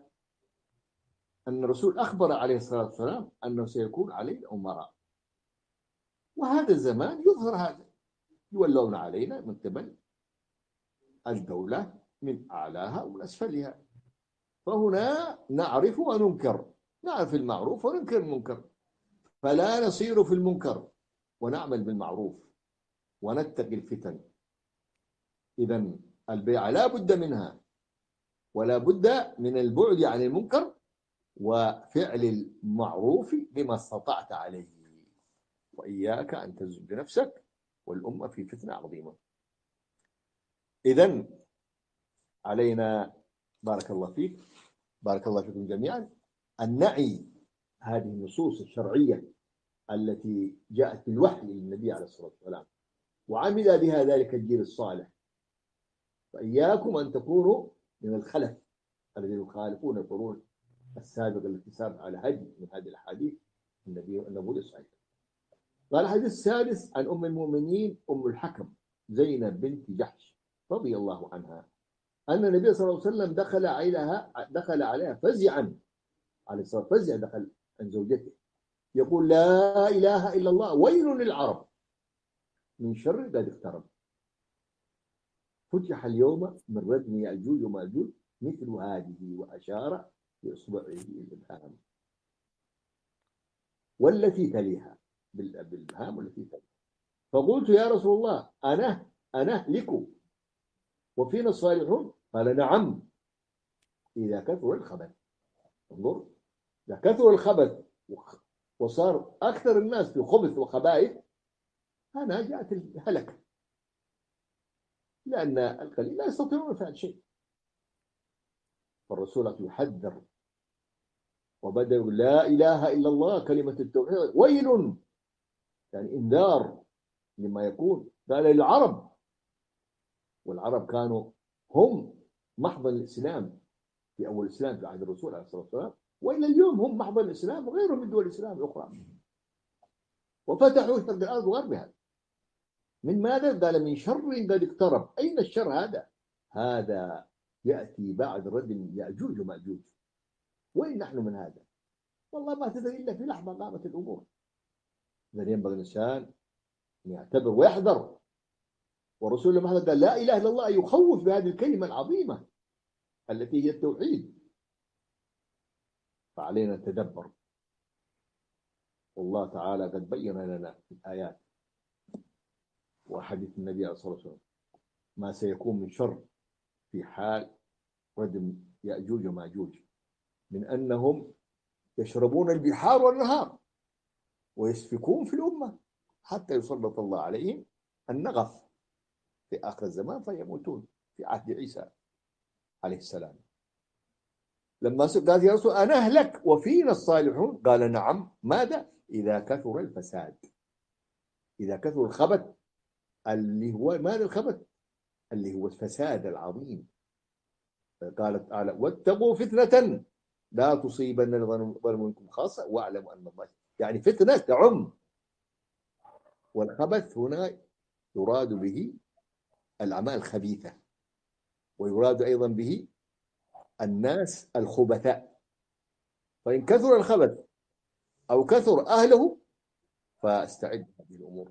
أن الرسول أخبر عليه الصلاة والسلام أنه سيكون عليه أمراء، وهذا الزمان يظهر هذا، يولون علينا من قبل الدولة من أعلاها ومن أسفلها. فهنا نعرف وننكر، نعرف المعروف وننكر المنكر، فلا نصير في المنكر ونعمل بالمعروف ونتقي الفتن. إذن البيعة لا بد منها، ولا بد من البعد عن المنكر وفعل المعروف بما استطعت عليه، وإياك أن تزج نفسك والأمة في فتنة عظيمة. إذن علينا، بارك الله فيك، بارك الله فيكم جميعا، أن نعي هذه النصوص الشرعية التي جاءت بالوحي للنبي عليه الصلاة والسلام، وعمل بها ذلك الجيل الصالح. فإياكم أن تكونوا من الخلف الذين يخالفون القرون السابقة التي سارت على هدي من هذه الأحاديث النبي النبوي الصحيح. قال الحديث السادس عن أم المؤمنين أم الحكم زينب بنت جحش رضي الله عنها أن النبي صلى الله عليه وسلم دخل عليها دخل عليها فزعا، عليه الصلاة فزع، دخل عن زوجته يقول: لا إله إلا الله، ويل للعرب من شر قد اقترب، فتح اليوم من ردم يأجوج ومأجوج مثل هذه، وأشار بإصبعه الإبهام والتي تليها، بالإبهام والتي تليها. فقلت: يا رسول الله، أنا أنهلك وفينا الصالحون؟ قال: نعم، إذا كثر الخبث. انظر، إذا كثر الخبث وصار أكثر الناس في خبث وخبائث، هنا جاءت الهلكة، لأن القليل لا يستطيعون فعل شيء. فالرسول يحذر وبدأ: لا إله إلا الله، كلمة التوحيد، ويل، يعني إنذار لما يكون. قال للعرب، والعرب كانوا هم محضن الإسلام في أول الإسلام في عهد الرسول عليه الصلاة والسلام، وإلى اليوم هم محضن الإسلام وغيرهم من دول الإسلام الأخرى، وفتحوا شرق الأرض وغربها. من ماذا؟ قال: من شر قد اقترب. أين الشر هذا؟ هذا يأتي بعد ردم يأجوج ومأجوج. وين نحن من هذا؟ والله ما تدري إلا في لحظة قامت الأمور. إذا ينبغي الإنسان أن يعتبر ويحذر. ورسول الله قال: لا إله إلا الله، يخوف بهذه الكلمة العظيمة التي هي التوحيد. فعلينا التدبر، والله تعالى قد بين لنا في الآيات وحديث النبي عليه الصلاة والسلام ما سيكون من شر في حال ردم يأجوج وماجوج، من أنهم يشربون البحار والنهار ويسفكون في الأمة حتى يسلط الله عليهم النغف في آخر الزمان فيموتون. في عهد عيسى عليه السلام. لما قال يا رسول أنا أهلك وفينا الصالحون، قال نعم. ماذا؟ إذا كثر الفساد، إذا كثر الخبث، اللي هو ماذا الخبث؟ اللي هو الفساد العظيم. قالت تعالى واتقوا فتنة لا تصيبن الظالم منكم خاصة واعلموا أن الله، يعني فتنة تعم. والخبث هنا يراد به الأعمال الخبيثة، ويراد أيضا به الناس الخبثاء. فإن كثر الخبث أو كثر أهله فاستعد هذه الأمور.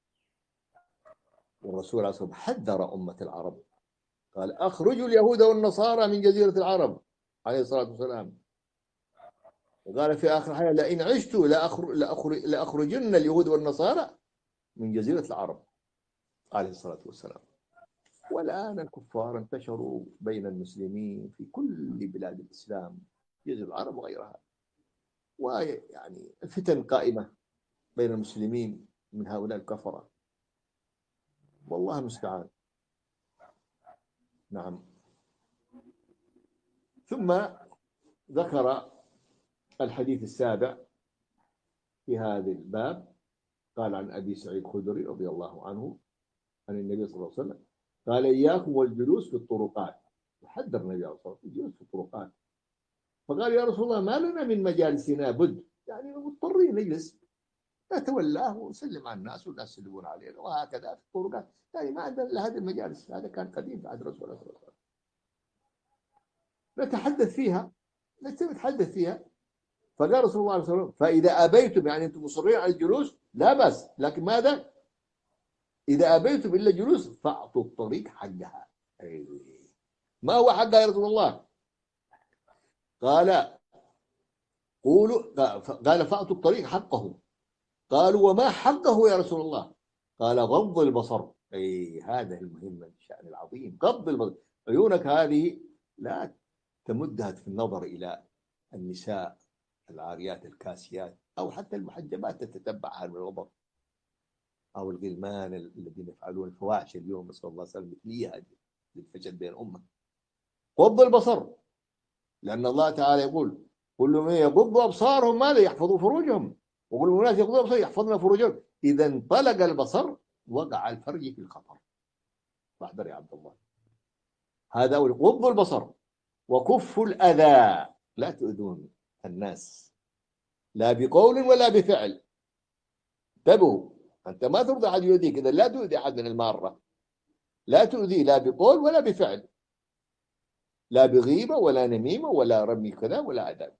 والرسول عليه الصلاة والسلام حذر أمة العرب، قال أخرجوا اليهود والنصارى من جزيرة العرب عليه الصلاة والسلام. وقال في آخر حاجة لئن عشت لأخرجن اليهود والنصارى من جزيرة العرب عليه الصلاة والسلام. والآن الكفار انتشروا بين المسلمين في كل بلاد الإسلام، جزيرة العرب وغيرها، ويعني الفتن قائمة بين المسلمين من هؤلاء الكفرة، والله المستعان. نعم. ثم ذكر الحديث السابع في هذا الباب، قال عن أبي سعيد الخدري رضي الله عنه عن النبي صلى الله عليه وسلم قال إياكم والجلوس في الطرقات. وحذر النبي صلى الله عليه وسلم الجلوس في الطرقات. فقال يا رسول الله ما لنا من مجالسنا بد، يعني مضطرين نجلس نتولاه ونسلم على الناس والناس يسلمون علينا وهكذا في الطرقات، يعني ما عندنا الا هذه المجالس. هذا كان قديم في عهد الرسول صلى الله عليه وسلم، نتحدث فيها نتحدث فيها. فقال رسول الله صلى الله عليه وسلم فإذا أبيتم، يعني أنتم مصرين على الجلوس لا بأس، لكن ماذا؟ إذا أبيتم إلا الجلوس فأعطوا الطريق حقها. أيوه. ما هو حقها يا رسول الله؟ قال قولوا، قال فأعطوا الطريق حقه. قالوا وما حقه يا رسول الله؟ قال غض البصر. أي هذا المهم، الشأن العظيم، غض البصر. عيونك هذه لا تمدها في النظر إلى النساء العاريات الكاسيات، أو حتى المحجبات تتتبعها من الوضع، أو الغلمان الذين يفعلون الفواحش اليوم، نسأل الله السلامة، مثلية للفشل بين الأمة. غض البصر، لأن الله تعالى يقول كل من يغض أبصارهم ماذا؟ يحفظوا فروجهم، وكل الناس يغضوا أبصارهم يحفظن فروجهم. إذا انطلق البصر وقع الفرج في الخطر، فاحذر يا عبد الله. هذا غض البصر. وكف الأذى، لا تؤذون الناس لا بقول ولا بفعل. انتبهوا، أنت ما ترضى أحد يؤذيك، إذا لا تؤذي أحد من المارة، لا تؤذي لا بقول ولا بفعل، لا بغيبة ولا نميمة ولا رمي كذا ولا عذاب.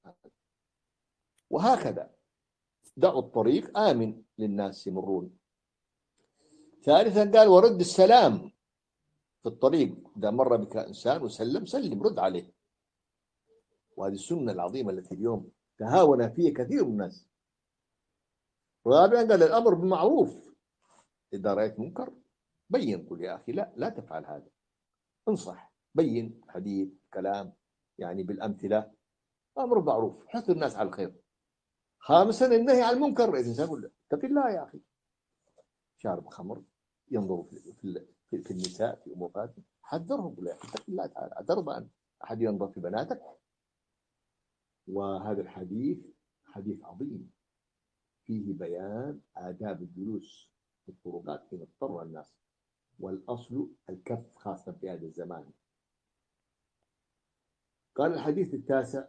وهكذا دعوا الطريق آمن للناس يمرون. ثالثا قال ورد السلام في الطريق، إذا مر بك إنسان وسلم سلم، رد عليه. وهذه السنة العظيمة التي اليوم تهاون فيها كثير من الناس. رابعا قال الأمر بالمعروف، إذا رأيت منكر بين، قل يا أخي لا لا تفعل هذا، انصح، بين حديث كلام يعني بالأمثلة، أمر بالمعروف، حث الناس على الخير. خامسا النهي عن المنكر، الإنسان يقول اتق الله يا أخي، شارب خمر، ينظر في في, في النساء في أموراتهم، حذرهم، قل يا أخي اتق الله تعالى، أترضى أن أحد ينظر في بناتك؟ وهذا الحديث حديث عظيم فيه بيان آداب الجلوس في الطرقات حين اضطر الناس، والأصل الكف خاصة في هذا الزمان. قال الحديث التاسع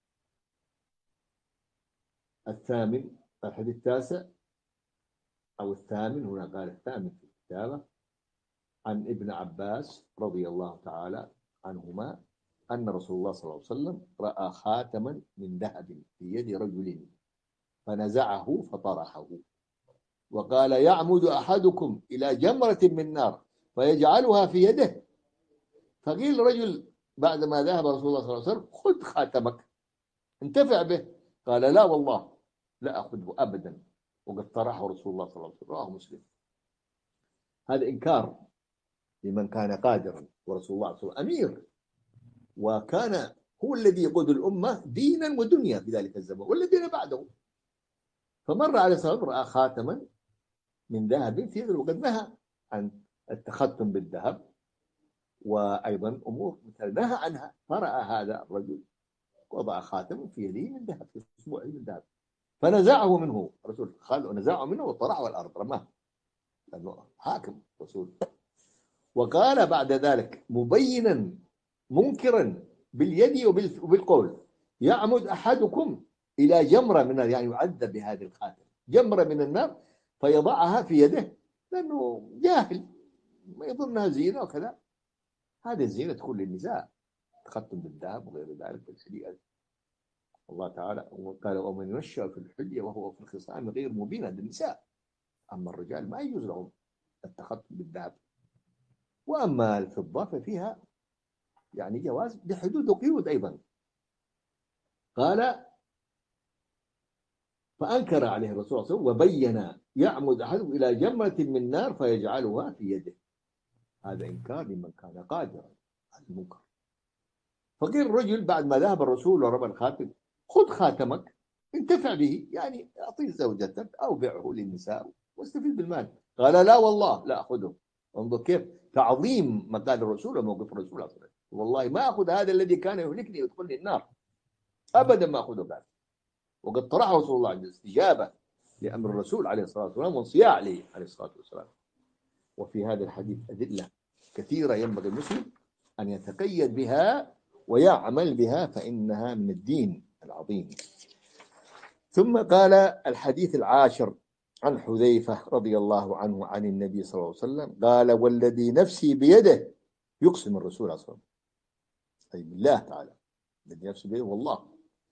الثامن الحديث التاسع أو الثامن، هنا قال الثامن في الكتابة، عن ابن عباس رضي الله تعالى عنهما أن رسول الله صلى الله عليه وسلم رأى خاتما من ذهب في يد رجل فنزعه فطرحه، وقال يعمد أحدكم إلى جمرة من نار فيجعلها في يده. فقيل رجل بعد ما ذهب رسول الله صلى الله عليه وسلم خذ خاتمك انتفع به. قال لا والله لا أخذه أبدا، وقد طرحه رسول الله صلى الله عليه وسلم. رواه مسلم. هذا إنكار لمن كان قادرا، ورسول الله صلى الله عليه وسلم أمير، وكان هو الذي يقود الأمة دينا ودنيا في ذلك الزمان والذين بعده. فمر عليه الصلاة والسلام رأى خاتما من ذهب في يده، وقد نهى عن التختم بالذهب، وأيضا أمور مثل نهى عنها. فرأى هذا الرجل وضع خاتم في يده من ذهب، في أسبوعه من ذهب، فنزعه منه الرسول، خذ نزعه منه وطرحه على الأرض، رماه، لأنه حاكم رسول. وقال بعد ذلك مبينا منكرا باليد وبالقول: يعمد أحدكم إلى جمرة من النار، يعني يعذب بهذه الخاتم، جمرة من النار، فيضعها في يده، لأنه جاهل ما يظنها زينة وكذا. هذه الزينة تكون للنساء، تختم بالذهب وغير ذلك بالحلية. الله تعالى قال: ومن ينشأ في الحلية وهو في الخصام غير مبين للنساء. أما الرجال ما يجوز لهم التختم بالذهب. وأما الفضة ففيها يعني جواز بحدود وقيود أيضا. قال: فأنكر عليه الرسول صلى الله عليه وسلم وبين: يعمد أحدهم إلى جمرة من نار فيجعلها في يده. هذا إنكار لمن كان قادرا على المنكر. فقيل الرجل بعد ما ذهب الرسول ورمى الخاتم: خذ خاتمك انتفع به، يعني أعطيه زوجتك أو بيعه للنساء واستفيد بالمال. قال: لا والله لا أخذه. انظر كيف تعظيم مقال الرسول وموقف الرسول أصلا. والله ما أخذ هذا الذي كان يهلكني ويدخلني النار، أبدا ما أخذه بعد. وقد طرحه رسول الله عند استجابة لأمر الرسول عليه الصلاة والسلام وانصياع عليه عليه الصلاة والسلام. وفي هذا الحديث أدلة كثيرة ينبغي المسلم أن يتقيد بها ويعمل بها، فإنها من الدين العظيم. ثم قال الحديث العاشر عن حذيفة رضي الله عنه عن النبي صلى الله عليه وسلم قال: والذي نفسي بيده، يقسم الرسول صلى الله عليه وسلم، أي بالله تعالى الذي نفسي بيده والله: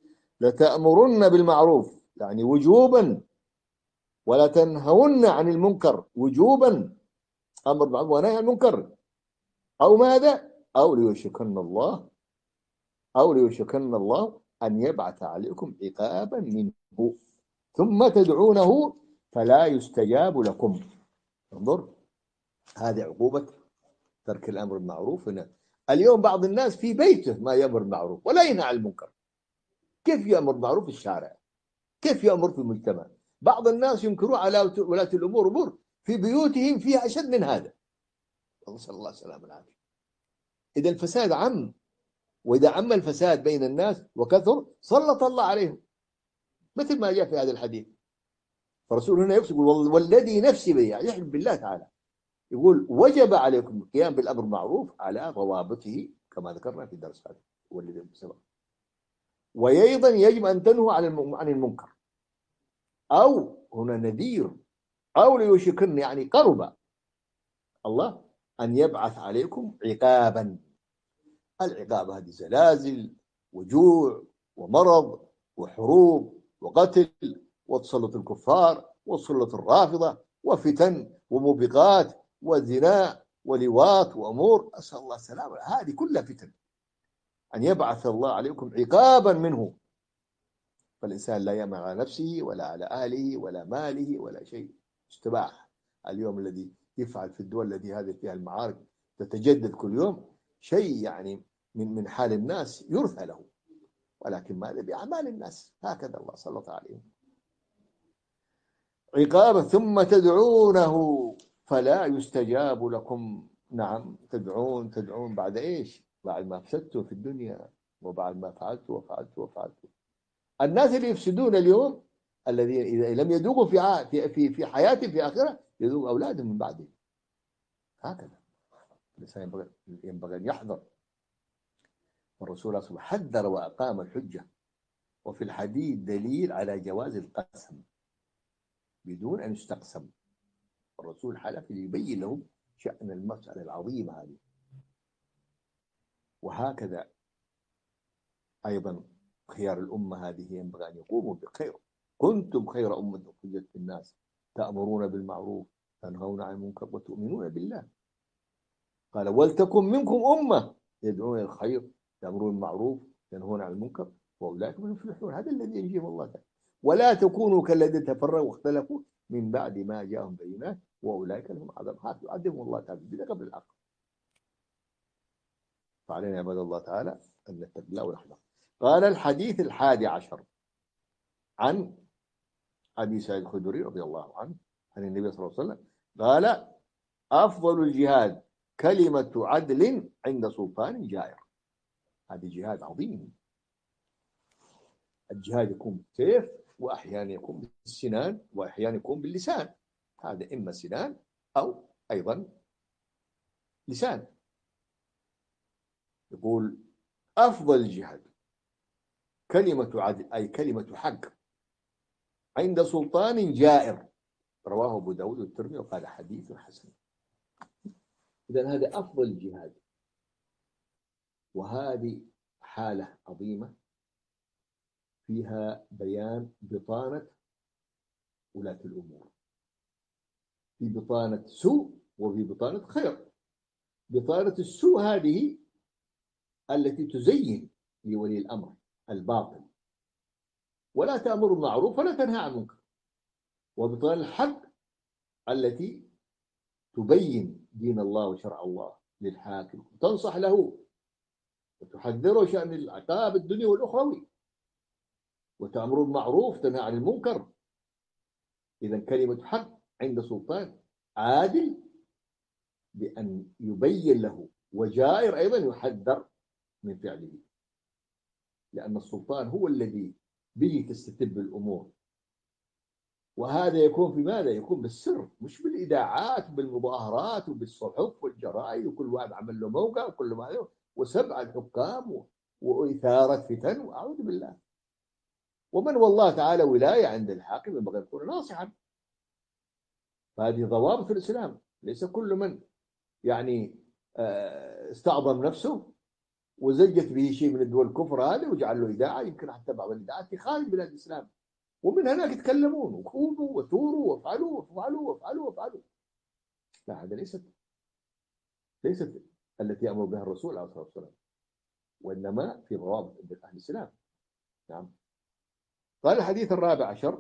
لتأمرن بالمعروف، يعني وجوبا، ولا تنهون عن المنكر وجوبا، أمر بالمعروف ونهي عن المنكر، أو ماذا؟ أو ليوشكن الله أو ليوشكن الله أن يبعث عليكم عقابا منه ثم تدعونه فلا يستجاب لكم. انظر، هذه عقوبة ترك الأمر بالمعروف. هنا اليوم بعض الناس في بيته ما يأمر بالمعروف ولا ينهى عن المنكر. كيف يأمر بالمعروف في الشارع؟ كيف يأمر في المجتمع؟ بعض الناس ينكروا على ولاة الأمور أمور في بيوتهم فيها أشد من هذا. نسأل الله السلامة والعافية. إذا الفساد عم، وإذا عم الفساد بين الناس وكثر سلط الله عليهم، مثل ما جاء في هذا الحديث. فالرسول هنا يقول: والذي نفسي بيده، يعني يحلف بالله تعالى، يقول: وجب عليكم القيام بالأمر بالمعروف على ضوابطه كما ذكرنا في الدرس هذا والذي سبق. وأيضا يجب أن تنهوا عن المنكر. أو هنا نذير، أو ليوشكن، يعني قرب الله أن يبعث عليكم عقابا. العقاب هذه زلازل وجوع ومرض وحروب وقتل وتسلط الكفار وتسلط الرافضة وفتن وموبقات وزنا ولواط وأمور، أسأل الله السلامة. هذه كلها فتن. أن يبعث الله عليكم عقابا منه، فالإنسان لا يأمن على نفسه ولا على أهله ولا ماله ولا شيء. استباح اليوم الذي يفعل في الدول التي هذه فيها المعارك تتجدد كل يوم شيء يعني من من حال الناس يرثى له، ولكن ماذا بأعمال الناس؟ هكذا الله سلط عليهم عقابا ثم تدعونه فلا يستجاب لكم. نعم، تدعون تدعون بعد إيش؟ بعد ما فسدتوا في الدنيا وبعد ما فعلتوا وفعلتوا وفعلتوا. الناس اللي يفسدون اليوم الذين إذا لم يذوقوا في في في حياتهم في آخرة يذوق أولادهم من بعدهم. هكذا الإنسان ينبغي ينبغي أن يحذر. والرسول صلى الله عليه وسلم حذر وأقام الحجة. وفي الحديث دليل على جواز القسم بدون أن يستقسم. الرسول حلف ليبين لهم شأن المسألة العظيمة هذه. وهكذا أيضا خيار الأمة هذه ينبغي أن يقوموا بخير. كنتم خير أمة أخرجت للناس تأمرون بالمعروف تنهون عن المنكر وتؤمنون بالله. قال: ولتكن منكم أمة يدعون إلى الخير يأمرون بالمعروف ينهون عن المنكر وأولئك هم المفلحون. هذا الذي ينجيهم الله تعالى. ولا تكونوا كالذين تفرقوا واختلفوا من بعد ما جاءهم بينات وأولئك لهم عذاب يعذبهم الله تعالى قبل الحق. فعلينا يا عباد الله تعالى أن نتقي الله ونحذر. قال الحديث الحادي عشر عن أبي سعيد الخدري رضي الله عنه عن النبي صلى الله عليه وسلم قال: أفضل الجهاد كلمة عدل عند سلطان جائر. هذا جهاد عظيم. الجهاد يكون بالسيف، وأحيانا يكون بالسنان، وأحيانا يكون باللسان. هذا إما سنان أو أيضا لسان. يقول أفضل الجهاد كلمة عدل، أي كلمة حق عند سلطان جائر. رواه أبو داود والترمذي وقال حديث حسن. إذن هذا أفضل الجهاد، وهذه حالة عظيمة فيها بيان بطانة ولاة الأمور. في بطانة سوء وفي بطانة خير. بطانة السوء هذه التي تزين لولي الأمر الباطل، ولا تأمر بالمعروف ولا تنهى عن المنكر. وبطانة الحق التي تبين دين الله وشرع الله للحاكم، تنصح له وتحذره شأن العقاب الدنيا والأخروي، وتأمر بالمعروف تنهى عن المنكر. إذا كلمة حق عند سلطان عادل بأن يبين له، وجائر أيضا يحذر من فعله، لأن السلطان هو الذي به تستتب الأمور. وهذا يكون في ماذا؟ يكون بالسر، مش بالإذاعات بالمظاهرات وبالصحف والجرائد، وكل واحد عمل له موقع وكل ما وسبع الحكام وإثارة فتن، وأعوذ بالله. ومن والله تعالى ولاية عند الحاكم ينبغي أن يكون ناصحا. فهذه ضوابط الإسلام. ليس كل من يعني استعظم نفسه وزجت به شيء من الدول الكفر هذا وجعل له إذاعة، يمكن حتى بعض الإذاعات في خارج بلاد الإسلام، ومن هناك يتكلمون وخوضوا وثوروا وافعلوا وافعلوا وافعلوا وافعلوا. لا، هذا ليست ليست التي يأمر بها الرسول عليه الصلاة والسلام، وإنما في ضوابط أهل الإسلام. نعم. قال الحديث الرابع عشر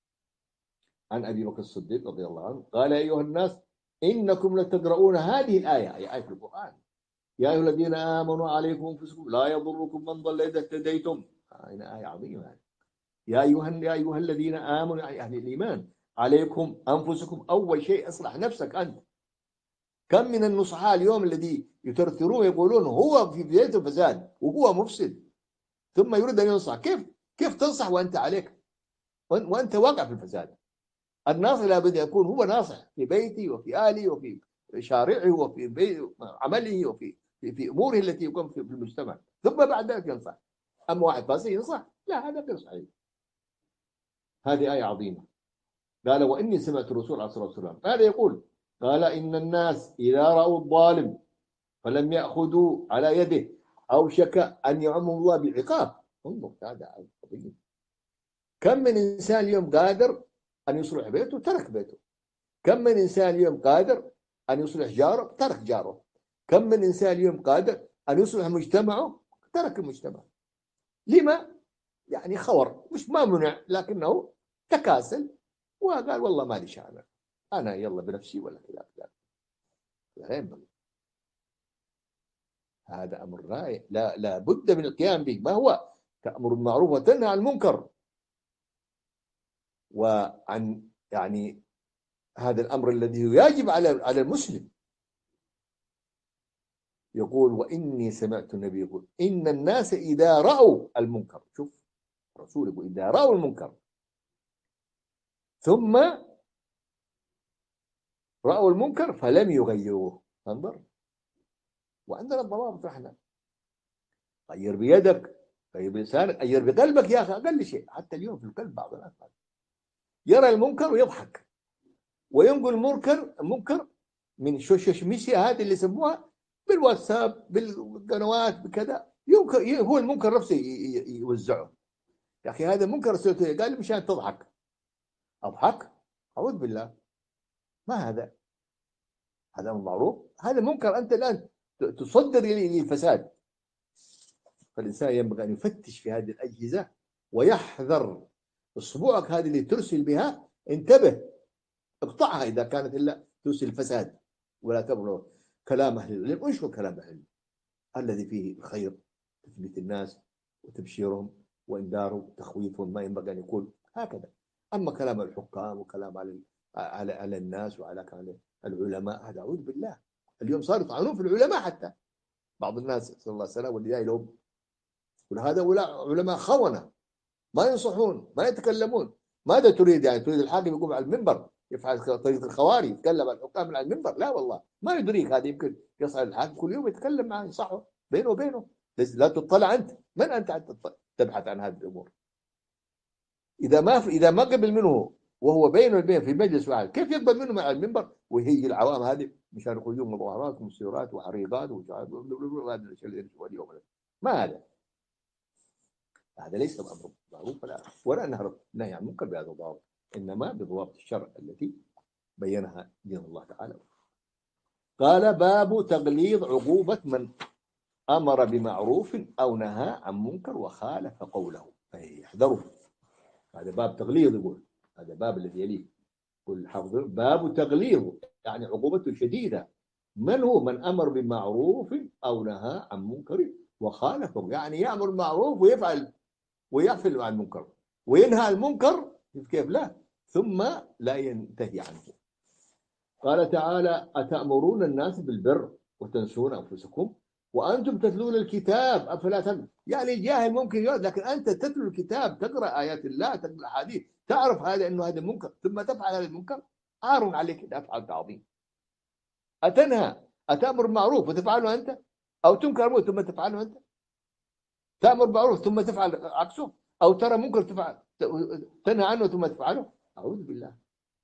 عن أبي بكر الصديق رضي الله عنه قال: أيها الناس إنكم لتقرؤون هذه الآية، أي آية القرآن: يا أيها الذين آمنوا عليكم أنفسكم لا يضركم من ضل إذا اهتديتم. هنا آية عظيمة. يا أيها يا أيها الذين آمنوا، أي أهل الإيمان، عليكم أنفسكم. أول شيء أصلح نفسك أنت. كم من النصحاء اليوم الذي يترثرون يقولون هو في بدايته فساد وهو مفسد، ثم يريد أن ينصح. كيف كيف تنصح وأنت عليك وأنت واقع في الفساد؟ الناصح لابد يكون هو ناصح في بيته وفي أهله وفي شارعه وفي بيت عمله وفي في, في أموره التي يقوم في المجتمع، ثم بعد ذلك ينصح. أما واحد فاسد ينصح؟ لا، هذا غير صحيح. هذه آية عظيمة. قال: وإني سمعت الرسول عليه الصلاة والسلام هذا يقول، قال: إن الناس إذا رأوا الظالم فلم يأخذوا على يده أوشك أن يعمهم الله بالعقاب. انظر، هذا عظيم. كم من إنسان اليوم قادر أن يصلح بيته ترك بيته. كم من إنسان اليوم قادر أن يصلح جاره ترك جاره. كم من إنسان اليوم قادر أن يصلح مجتمعه ترك المجتمع. لما؟ يعني خور، مش ما منع، لكنه تكاسل وقال والله ما لي شأن، أنا يلا بنفسي ولا كذا كذا. لا ينبغي. هذا أمر رائع، لا لا بد من القيام به. ما هو؟ تأمر بالمعروف وتنهى عن المنكر. وعن يعني هذا الأمر الذي يجب على على المسلم. يقول: وإني سمعت النبي يقول: إن الناس إذا رأوا المنكر، شوف الرسول يقول إذا رأوا المنكر ثم رأوا المنكر فلم يغيروه. انظر، وعندنا الضوابط احنا. غير بيدك، غير بلسانك، غير بقلبك يا أخي، أقل شيء. حتى اليوم في القلب بعض الناس يرى المنكر ويضحك وينقل المنكر المنكر من شوشش ميشيا هذه اللي يسموها بالواتساب بالقنوات بكذا، هو المنكر نفسه يوزعه. يا أخي هذا منكر سويته، قال مشان تضحك. أضحك؟ أعوذ بالله. ما هذا؟ هذا معروف؟ هذا منكر أنت الآن تصدر للفساد. فالإنسان ينبغي أن يفتش في هذه الأجهزة ويحذر. أصبعك هذه اللي ترسل بها انتبه، اقطعها إذا كانت إلا ترسل الفساد. ولا تبرر كلام أهل العلم، انشر كلام أهل العلم الذي فيه الخير، تثبيت الناس وتبشيرهم وإنذارهم وتخويفهم. ما ينبغي أن يكون هكذا. أما كلام الحكام وكلام على على على الناس وعلى العلماء، هذا أعوذ بالله. اليوم صاروا يطعنون في العلماء حتى بعض الناس صلى الله عليه وسلم واللي جاي لهم، ولهذا علماء خونة ما ينصحون ما يتكلمون. ماذا تريد يعني؟ تريد الحاكم يقوم على المنبر يفعل طريقة الخوارج يتكلم عن الحكام على المنبر؟ لا والله، ما يدريك هذا يمكن يصعد الحاكم كل يوم يتكلم معه ينصحه بينه وبينه. لا تطلع أنت، من أنت حتى تبحث عن هذه الأمور؟ إذا ما في إذا ما قبل منه وهو بينه وبين في مجلس واحد، كيف يقبل منه على المنبر ويهيج العوام هذه مشان يخرجون مظاهرات ومسيرات وحريقات وهذا الشيء اللي يسوى اليوم؟ ما هذا هذا ليس امر معروف ولا ولا نهي عن المنكر بهذا الضابط، انما بضوابط الشرع التي بينها دين الله تعالى. قال باب تغليظ عقوبة من امر بمعروف او نهى عن منكر وخالف قوله، فيحذروا. هذا باب تغليظ، يقول هذا باب الذي يليه، يقول حفظ باب تغليظ يعني عقوبته شديدة. من هو؟ من امر بمعروف او نهى عن منكر وخالفه، يعني يامر بالمعروف ويفعل ويغفل عن المنكر وينهى المنكر كيف لا، ثم لا ينتهي عنه. قال تعالى أتأمرون الناس بالبر وتنسون أنفسكم وأنتم تتلون الكتاب أفلا تتلون. يعني الجاهل ممكن يقول، لكن أنت تتلو الكتاب، تقرأ آيات الله، تقرأ الأحاديث، تعرف هذا أنه هذا منكر ثم تفعل هذا المنكر، عار عليك أن أفعل تعظيم. أتنهى أتأمر بالمعروف وتفعله أنت، أو تنكر المنكر ثم تفعله أنت، تأمر بالمعروف ثم تفعل عكسه، أو ترى منكر تفعل تنهى عنه ثم تفعله. أعوذ بالله.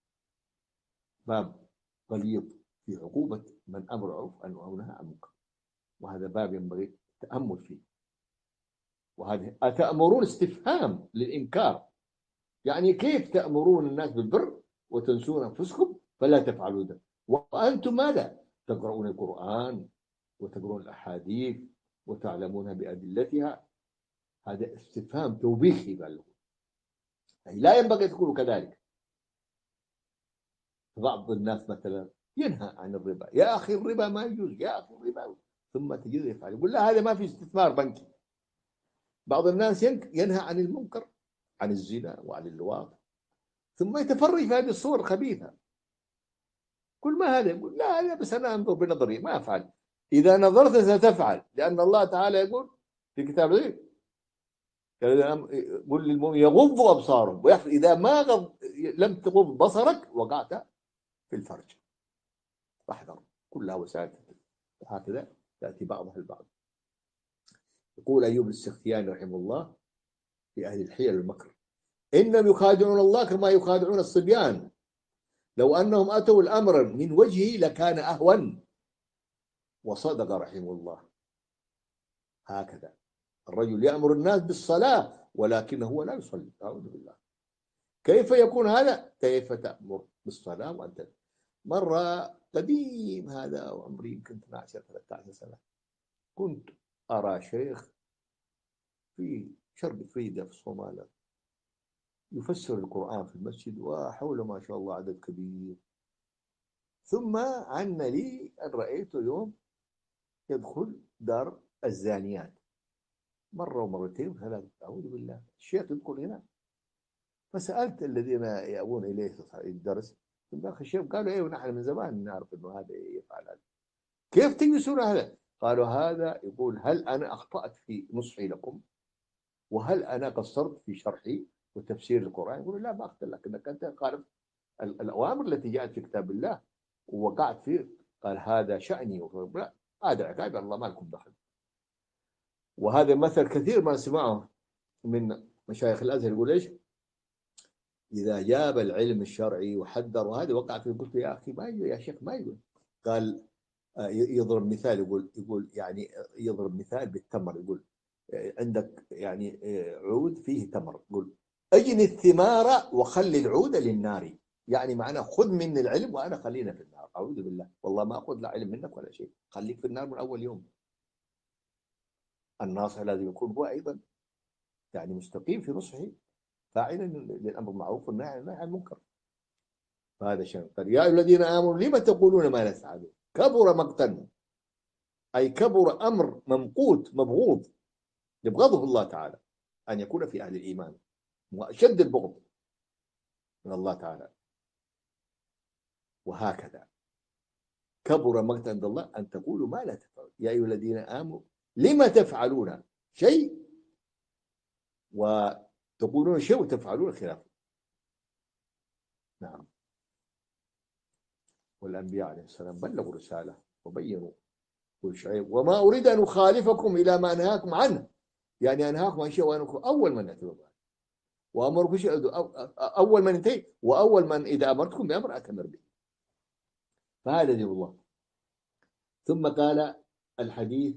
باب غليظ في عقوبة من أمر عرف أو نهى عن منكر، وهذا باب ينبغي التأمل فيه. وهذه أتأمرون استفهام للإنكار، يعني كيف تأمرون الناس بالبر وتنسون أنفسكم فلا تفعلوا ذلك وأنتم ماذا؟ تقرؤون القرآن وتقرؤون الأحاديث وتعلمون بأدلتها. هذا استفهام توبيخي قال له، يعني لا ينبغي تكونوا كذلك. بعض الناس مثلا ينهى عن الربا، يا أخي الربا ما يجوز، يا أخي الربا، ثم تجد يفعل، يقول لا هذا ما في استثمار بنكي. بعض الناس ينهى عن المنكر، عن الزنا وعن اللواط، ثم يتفرج في هذه الصور الخبيثة. كل ما هذا يقول لا هذا بس أنا أنظر بنظري ما أفعل. إذا نظرت ستفعل، لأن الله تعالى يقول في كتابه قل للمؤمن يغضوا أبصارهم ويحفظ، إذا ما غض لم تغض بصرك وقعت في الفرج، فاحذر. كلها وسائل هكذا تأتي بعضها البعض. يقول أيوب السختياني رحمه الله في أهل الحيل والمكر: إنهم يخادعون الله كما يخادعون الصبيان، لو أنهم أتوا الأمر من وجهه لكان أهون. وصدق رحمه الله. هكذا الرجل يأمر الناس بالصلاة ولكنه هو لا يصلي، أعوذ بالله. كيف يكون هذا؟ كيف تأمر بالصلاة وأنت؟ مرة قديم هذا وعمري يمكن اثنا عشر ثلاثة عشر سنة، كنت أرى شيخ في شرق فريدة في الصومال يفسر القرآن في المسجد وحوله ما شاء الله عدد كبير، ثم عن لي أن رأيته يوم يدخل دار الزانيات مرة ومرتين وثلاثة، أعوذ بالله. الشيخ يدخل هنا، فسألت الذين يأوون إليه الدرس من داخل الشيخ، قالوا إيه ونحن من زمان نعرف إنه هذا يفعل هذا، كيف تجلسون هذا؟ قالوا هذا يقول هل أنا أخطأت في نصحي لكم؟ وهل أنا قصرت في شرحي وتفسير القرآن؟ يقولوا لا ما أخطأ، لكنك أنت خالف الأوامر التي جاءت في كتاب الله ووقعت فيه. قال هذا شأني، لا هذا عقاب الله ما لكم دخل. وهذا مثل كثير ما نسمعه من مشايخ الأزهر، يقول إيش؟ إذا جاب العلم الشرعي وحذر وهذا وقع فيه، قلت يا أخي ما يقول يا شيخ ما يقول. قال يضرب مثال، يقول يقول يعني يضرب مثال بالتمر، يقول عندك يعني عود فيه تمر، يقول أجن الثمار وخلي العود للنار، يعني معناه خذ مني العلم وأنا خلينا في النار. أعوذ بالله، والله ما أخذ لا علم منك ولا شيء، خليك في النار من أول يوم. الناصح لازم يكون هو أيضا يعني مستقيم في نصحه، فاعلا للأمر بالمعروف والنهي عن المنكر. فهذا شيء. يا أيها الذين آمنوا لما تقولون ما لا تفعلون كبر مقتا، أي كبر أمر ممقوت مبغوض يبغضه الله تعالى أن يكون في أهل الإيمان، وأشد البغض من الله تعالى. وهكذا كبر مقتا عند الله أن تقولوا ما لا تفعلون يا أيها الذين آمنوا لما تفعلون شيء وتقولون شيء وتفعلون خلافه. نعم. والأنبياء عليه السلام بلغوا الرسالة وبينوا كل شيء، وما أريد أن أخالفكم إلى ما أنهاكم عنه، يعني أنهاكم عن شيء وأنا أول من أتبع وأمركم شيء أول من انتهي، وأول من إذا أمرتكم بأمر أتمر به. فهذا دين الله. ثم قال الحديث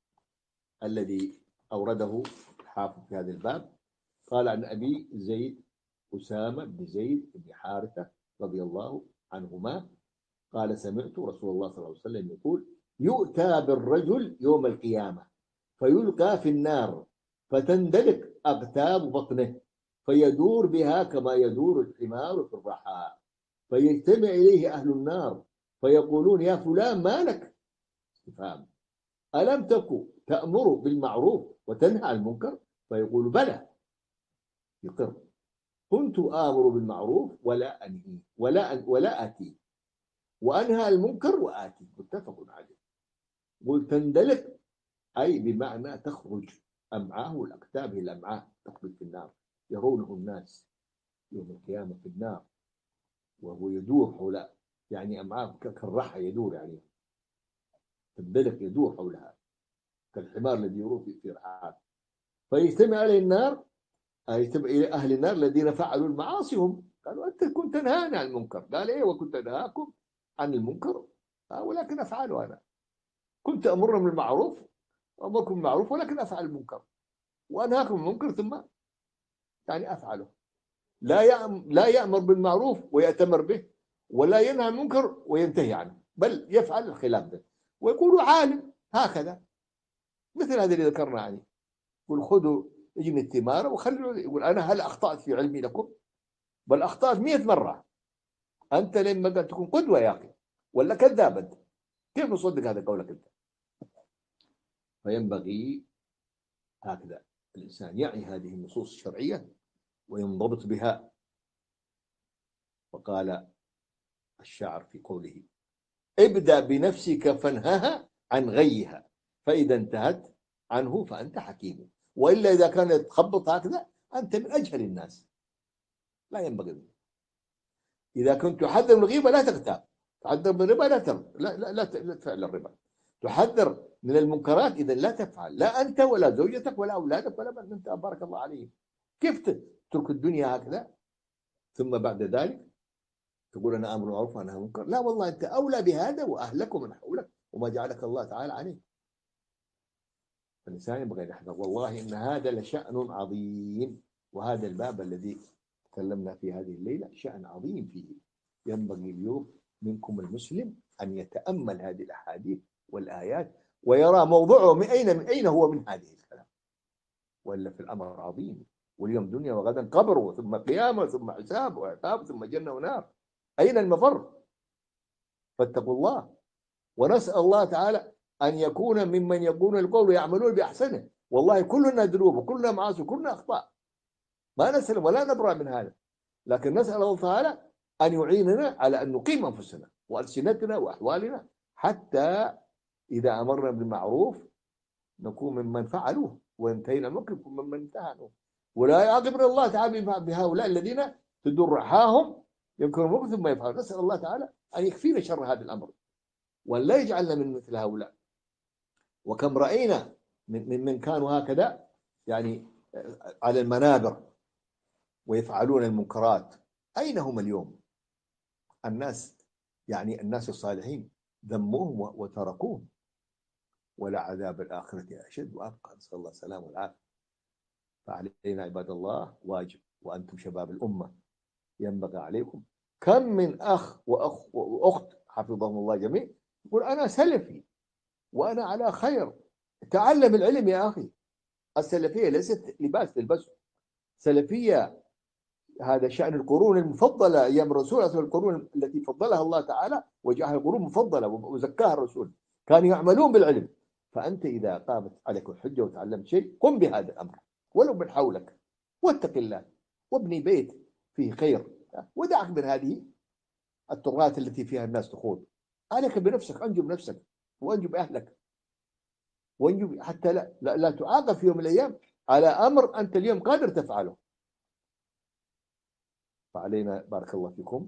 الذي أورده الحافظ في هذا الباب، قال عن أبي زيد أسامة بن زيد بن حارثة رضي الله عنهما قال سمعت رسول الله صلى الله عليه وسلم يقول يؤتى بالرجل يوم القيامة فيلقى في النار فتندلق أقتاب بطنه فيدور بها كما يدور الحمار في الرحى، فيجتمع إليه أهل النار فيقولون يا فلان ما لك؟ استفهام. ألم تكن تأمر بالمعروف وتنهى عن المنكر؟ فيقول بلى، يقر، كنت آمر بالمعروف ولا أنهي ولا أن ولا آتي وأنهى المنكر وآتي. متفق عليه. قل تندلق أي بمعنى تخرج أمعاه والأكتاب هي الأمعاء تخرج في النار، يرونه الناس يوم القيامة في النار وهو يدور حول، يعني أمعاء كالرحى يدور، يعني تندلق يدور حولها كالحمار الذي يروح في رحاب، فيجتمع عليه النار، يجتمع إلى أهل النار الذين فعلوا المعاصي هم. قالوا أنت كنت تنهانا عن المنكر. قال إيه وكنت أنهاكم عن المنكر ولكن أفعله أنا. كنت أمر بالمعروف وأمركم بالمعروف ولكن أفعل المنكر، وأنهاكم المنكر ثم يعني أفعله. لا يأمر لا يأمر بالمعروف ويأتمر به، ولا ينهى عن المنكر وينتهي عنه، بل يفعل الخلاف به ويقول عالم هكذا، مثل هذا اللي ذكرنا عنه. يقول خذوا يجن التمارة وخلوا، يقول أنا هل أخطأت في علمي لكم؟ بل أخطأت مئة مرة. أنت لما قد تكون قدوة يا أخي ولا كذاب أنت؟ كيف نصدق هذا قولك أنت؟ فينبغي هكذا الإنسان يعي هذه النصوص الشرعية وينضبط بها. وقال الشاعر في قوله ابدأ بنفسك فانهها عن غيها فإذا انتهت عنه فأنت حكيم، وإلا إذا كانت تخبط هكذا أنت من أجهل الناس. لا ينبغي. إذا كنت تحذر من الغيبة لا تغتاب، تحذر من الربا لا تر... لا لا لا تفعل الربا، تحذر من المنكرات إذا لا تفعل، لا أنت ولا زوجتك ولا أولادك ولا من أنت بارك الله عليهم. كيف تترك الدنيا هكذا ثم بعد ذلك تقول أنا أمر معروف وأنهى عن المنكر؟ لا والله أنت أولى بهذا وأهلك ومن حولك وما جعلك الله تعالى عليه. فالإنسان ينبغي أن يحذر. والله إن هذا لشأن عظيم، وهذا الباب الذي تكلمنا في هذه الليلة شأن عظيم فيه. ينبغي اليوم منكم المسلم أن يتأمل هذه الأحاديث والآيات ويرى موضوعه من أين من أين هو من هذه الكلام، وإلا في الأمر عظيم. واليوم دنيا وغدا قبر ثم قيامة ثم حساب وعقاب ثم جنة ونار، أين المفر؟ فاتقوا الله ونسأل الله تعالى أن يكون ممن يقولون القول ويعملون بأحسنه. والله كلنا ذنوب وكلنا معاصي وكلنا أخطاء، ما نسلم ولا نبرأ من هذا، لكن نسأل الله تعالى أن يعيننا على أن نقيم أنفسنا وألسنتنا وأحوالنا حتى إذا أمرنا بالمعروف نكون ممن فعلوه وانتهينا المنكر ممن انتهى عنه، ولا يعاقبنا الله تعالى بهؤلاء الذين تدور رحاهم ينكرون المنكر ثم يفعلون. نسأل الله تعالى أن يكفينا شر هذا الأمر ولا يجعلنا من مثل هؤلاء. وكم رأينا من من كانوا هكذا يعني على المنابر ويفعلون المنكرات، أين هم اليوم؟ الناس يعني الناس الصالحين ذموهم وتركوهم، ولا عذاب الآخرة أشد وأبقى، نسأل الله السلامة والعافية. فعلينا عباد الله واجب، وأنتم شباب الأمة ينبغي عليكم. كم من أخ وأخ وأخت حفظهم الله جميع يقول أنا سلفي وأنا على خير. تعلم العلم يا أخي. السلفية ليست لباس تلبسه، سلفية هذا شأن القرون المفضلة أيام الرسول، القرون التي فضلها الله تعالى وجعلها القرون مفضلة وزكاها الرسول، كانوا يعملون بالعلم. فأنت إذا قامت عليك الحجة وتعلمت شيء قم بهذا الأمر ولو من حولك، واتق الله وابني بيت فيه خير، ودعك من هذه الترات التي فيها الناس تخوض. عليك بنفسك، أنجو بنفسك وأنجو بأهلك وأنجو حتى لا, لا, لا تعاقب في يوم من الأيام على أمر أنت اليوم قادر تفعله. فعلينا بارك الله فيكم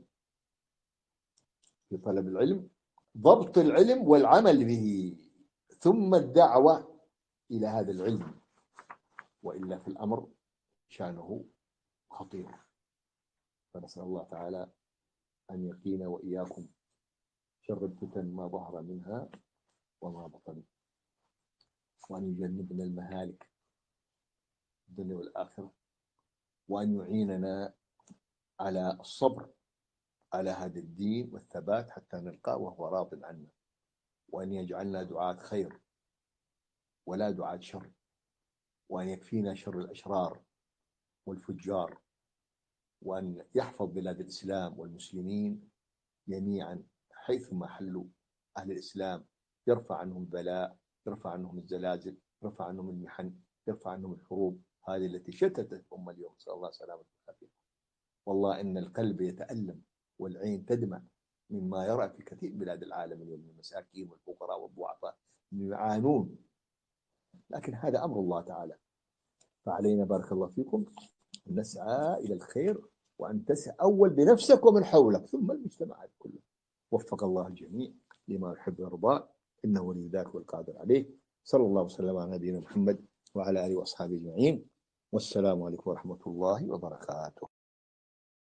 في طلب العلم، ضبط العلم والعمل به، ثم الدعوة إلى هذا العلم، وإلا في الأمر شأنه خطير. فنسأل الله تعالى أن يقينا وإياكم شر الفتن ما ظهر منها وما بطن، وأن يجنبنا المهالك الدنيا والآخرة، وأن يعيننا على الصبر على هذا الدين والثبات حتى نلقاه وهو راض عنا، وأن يجعلنا دعاة خير ولا دعاة شر، وأن يكفينا شر الأشرار والفجار، وأن يحفظ بلاد الإسلام والمسلمين جميعا حيثما حلوا أهل الإسلام، يرفع عنهم البلاء، يرفع عنهم الزلازل، يرفع عنهم المحن، يرفع عنهم الحروب هذه التي شتتت الأمة اليوم، نسأل الله سلامة والعافية. والله إن القلب يتألم والعين تدمع مما يرى في كثير بلاد العالم اليوم من المساكين والفقراء والضعفاء يعانون، لكن هذا أمر الله تعالى. فعلينا بارك الله فيكم أن نسعى إلى الخير، وأن تسعى أول بنفسك ومن حولك ثم المجتمع كله. وفق الله الجميع لما يحب ويرضى، إنه ولي ذاك والقادر عليه. صلى الله وسلم على نبينا محمد وعلى آله وأصحابه أجمعين، والسلام عليكم ورحمة الله وبركاته.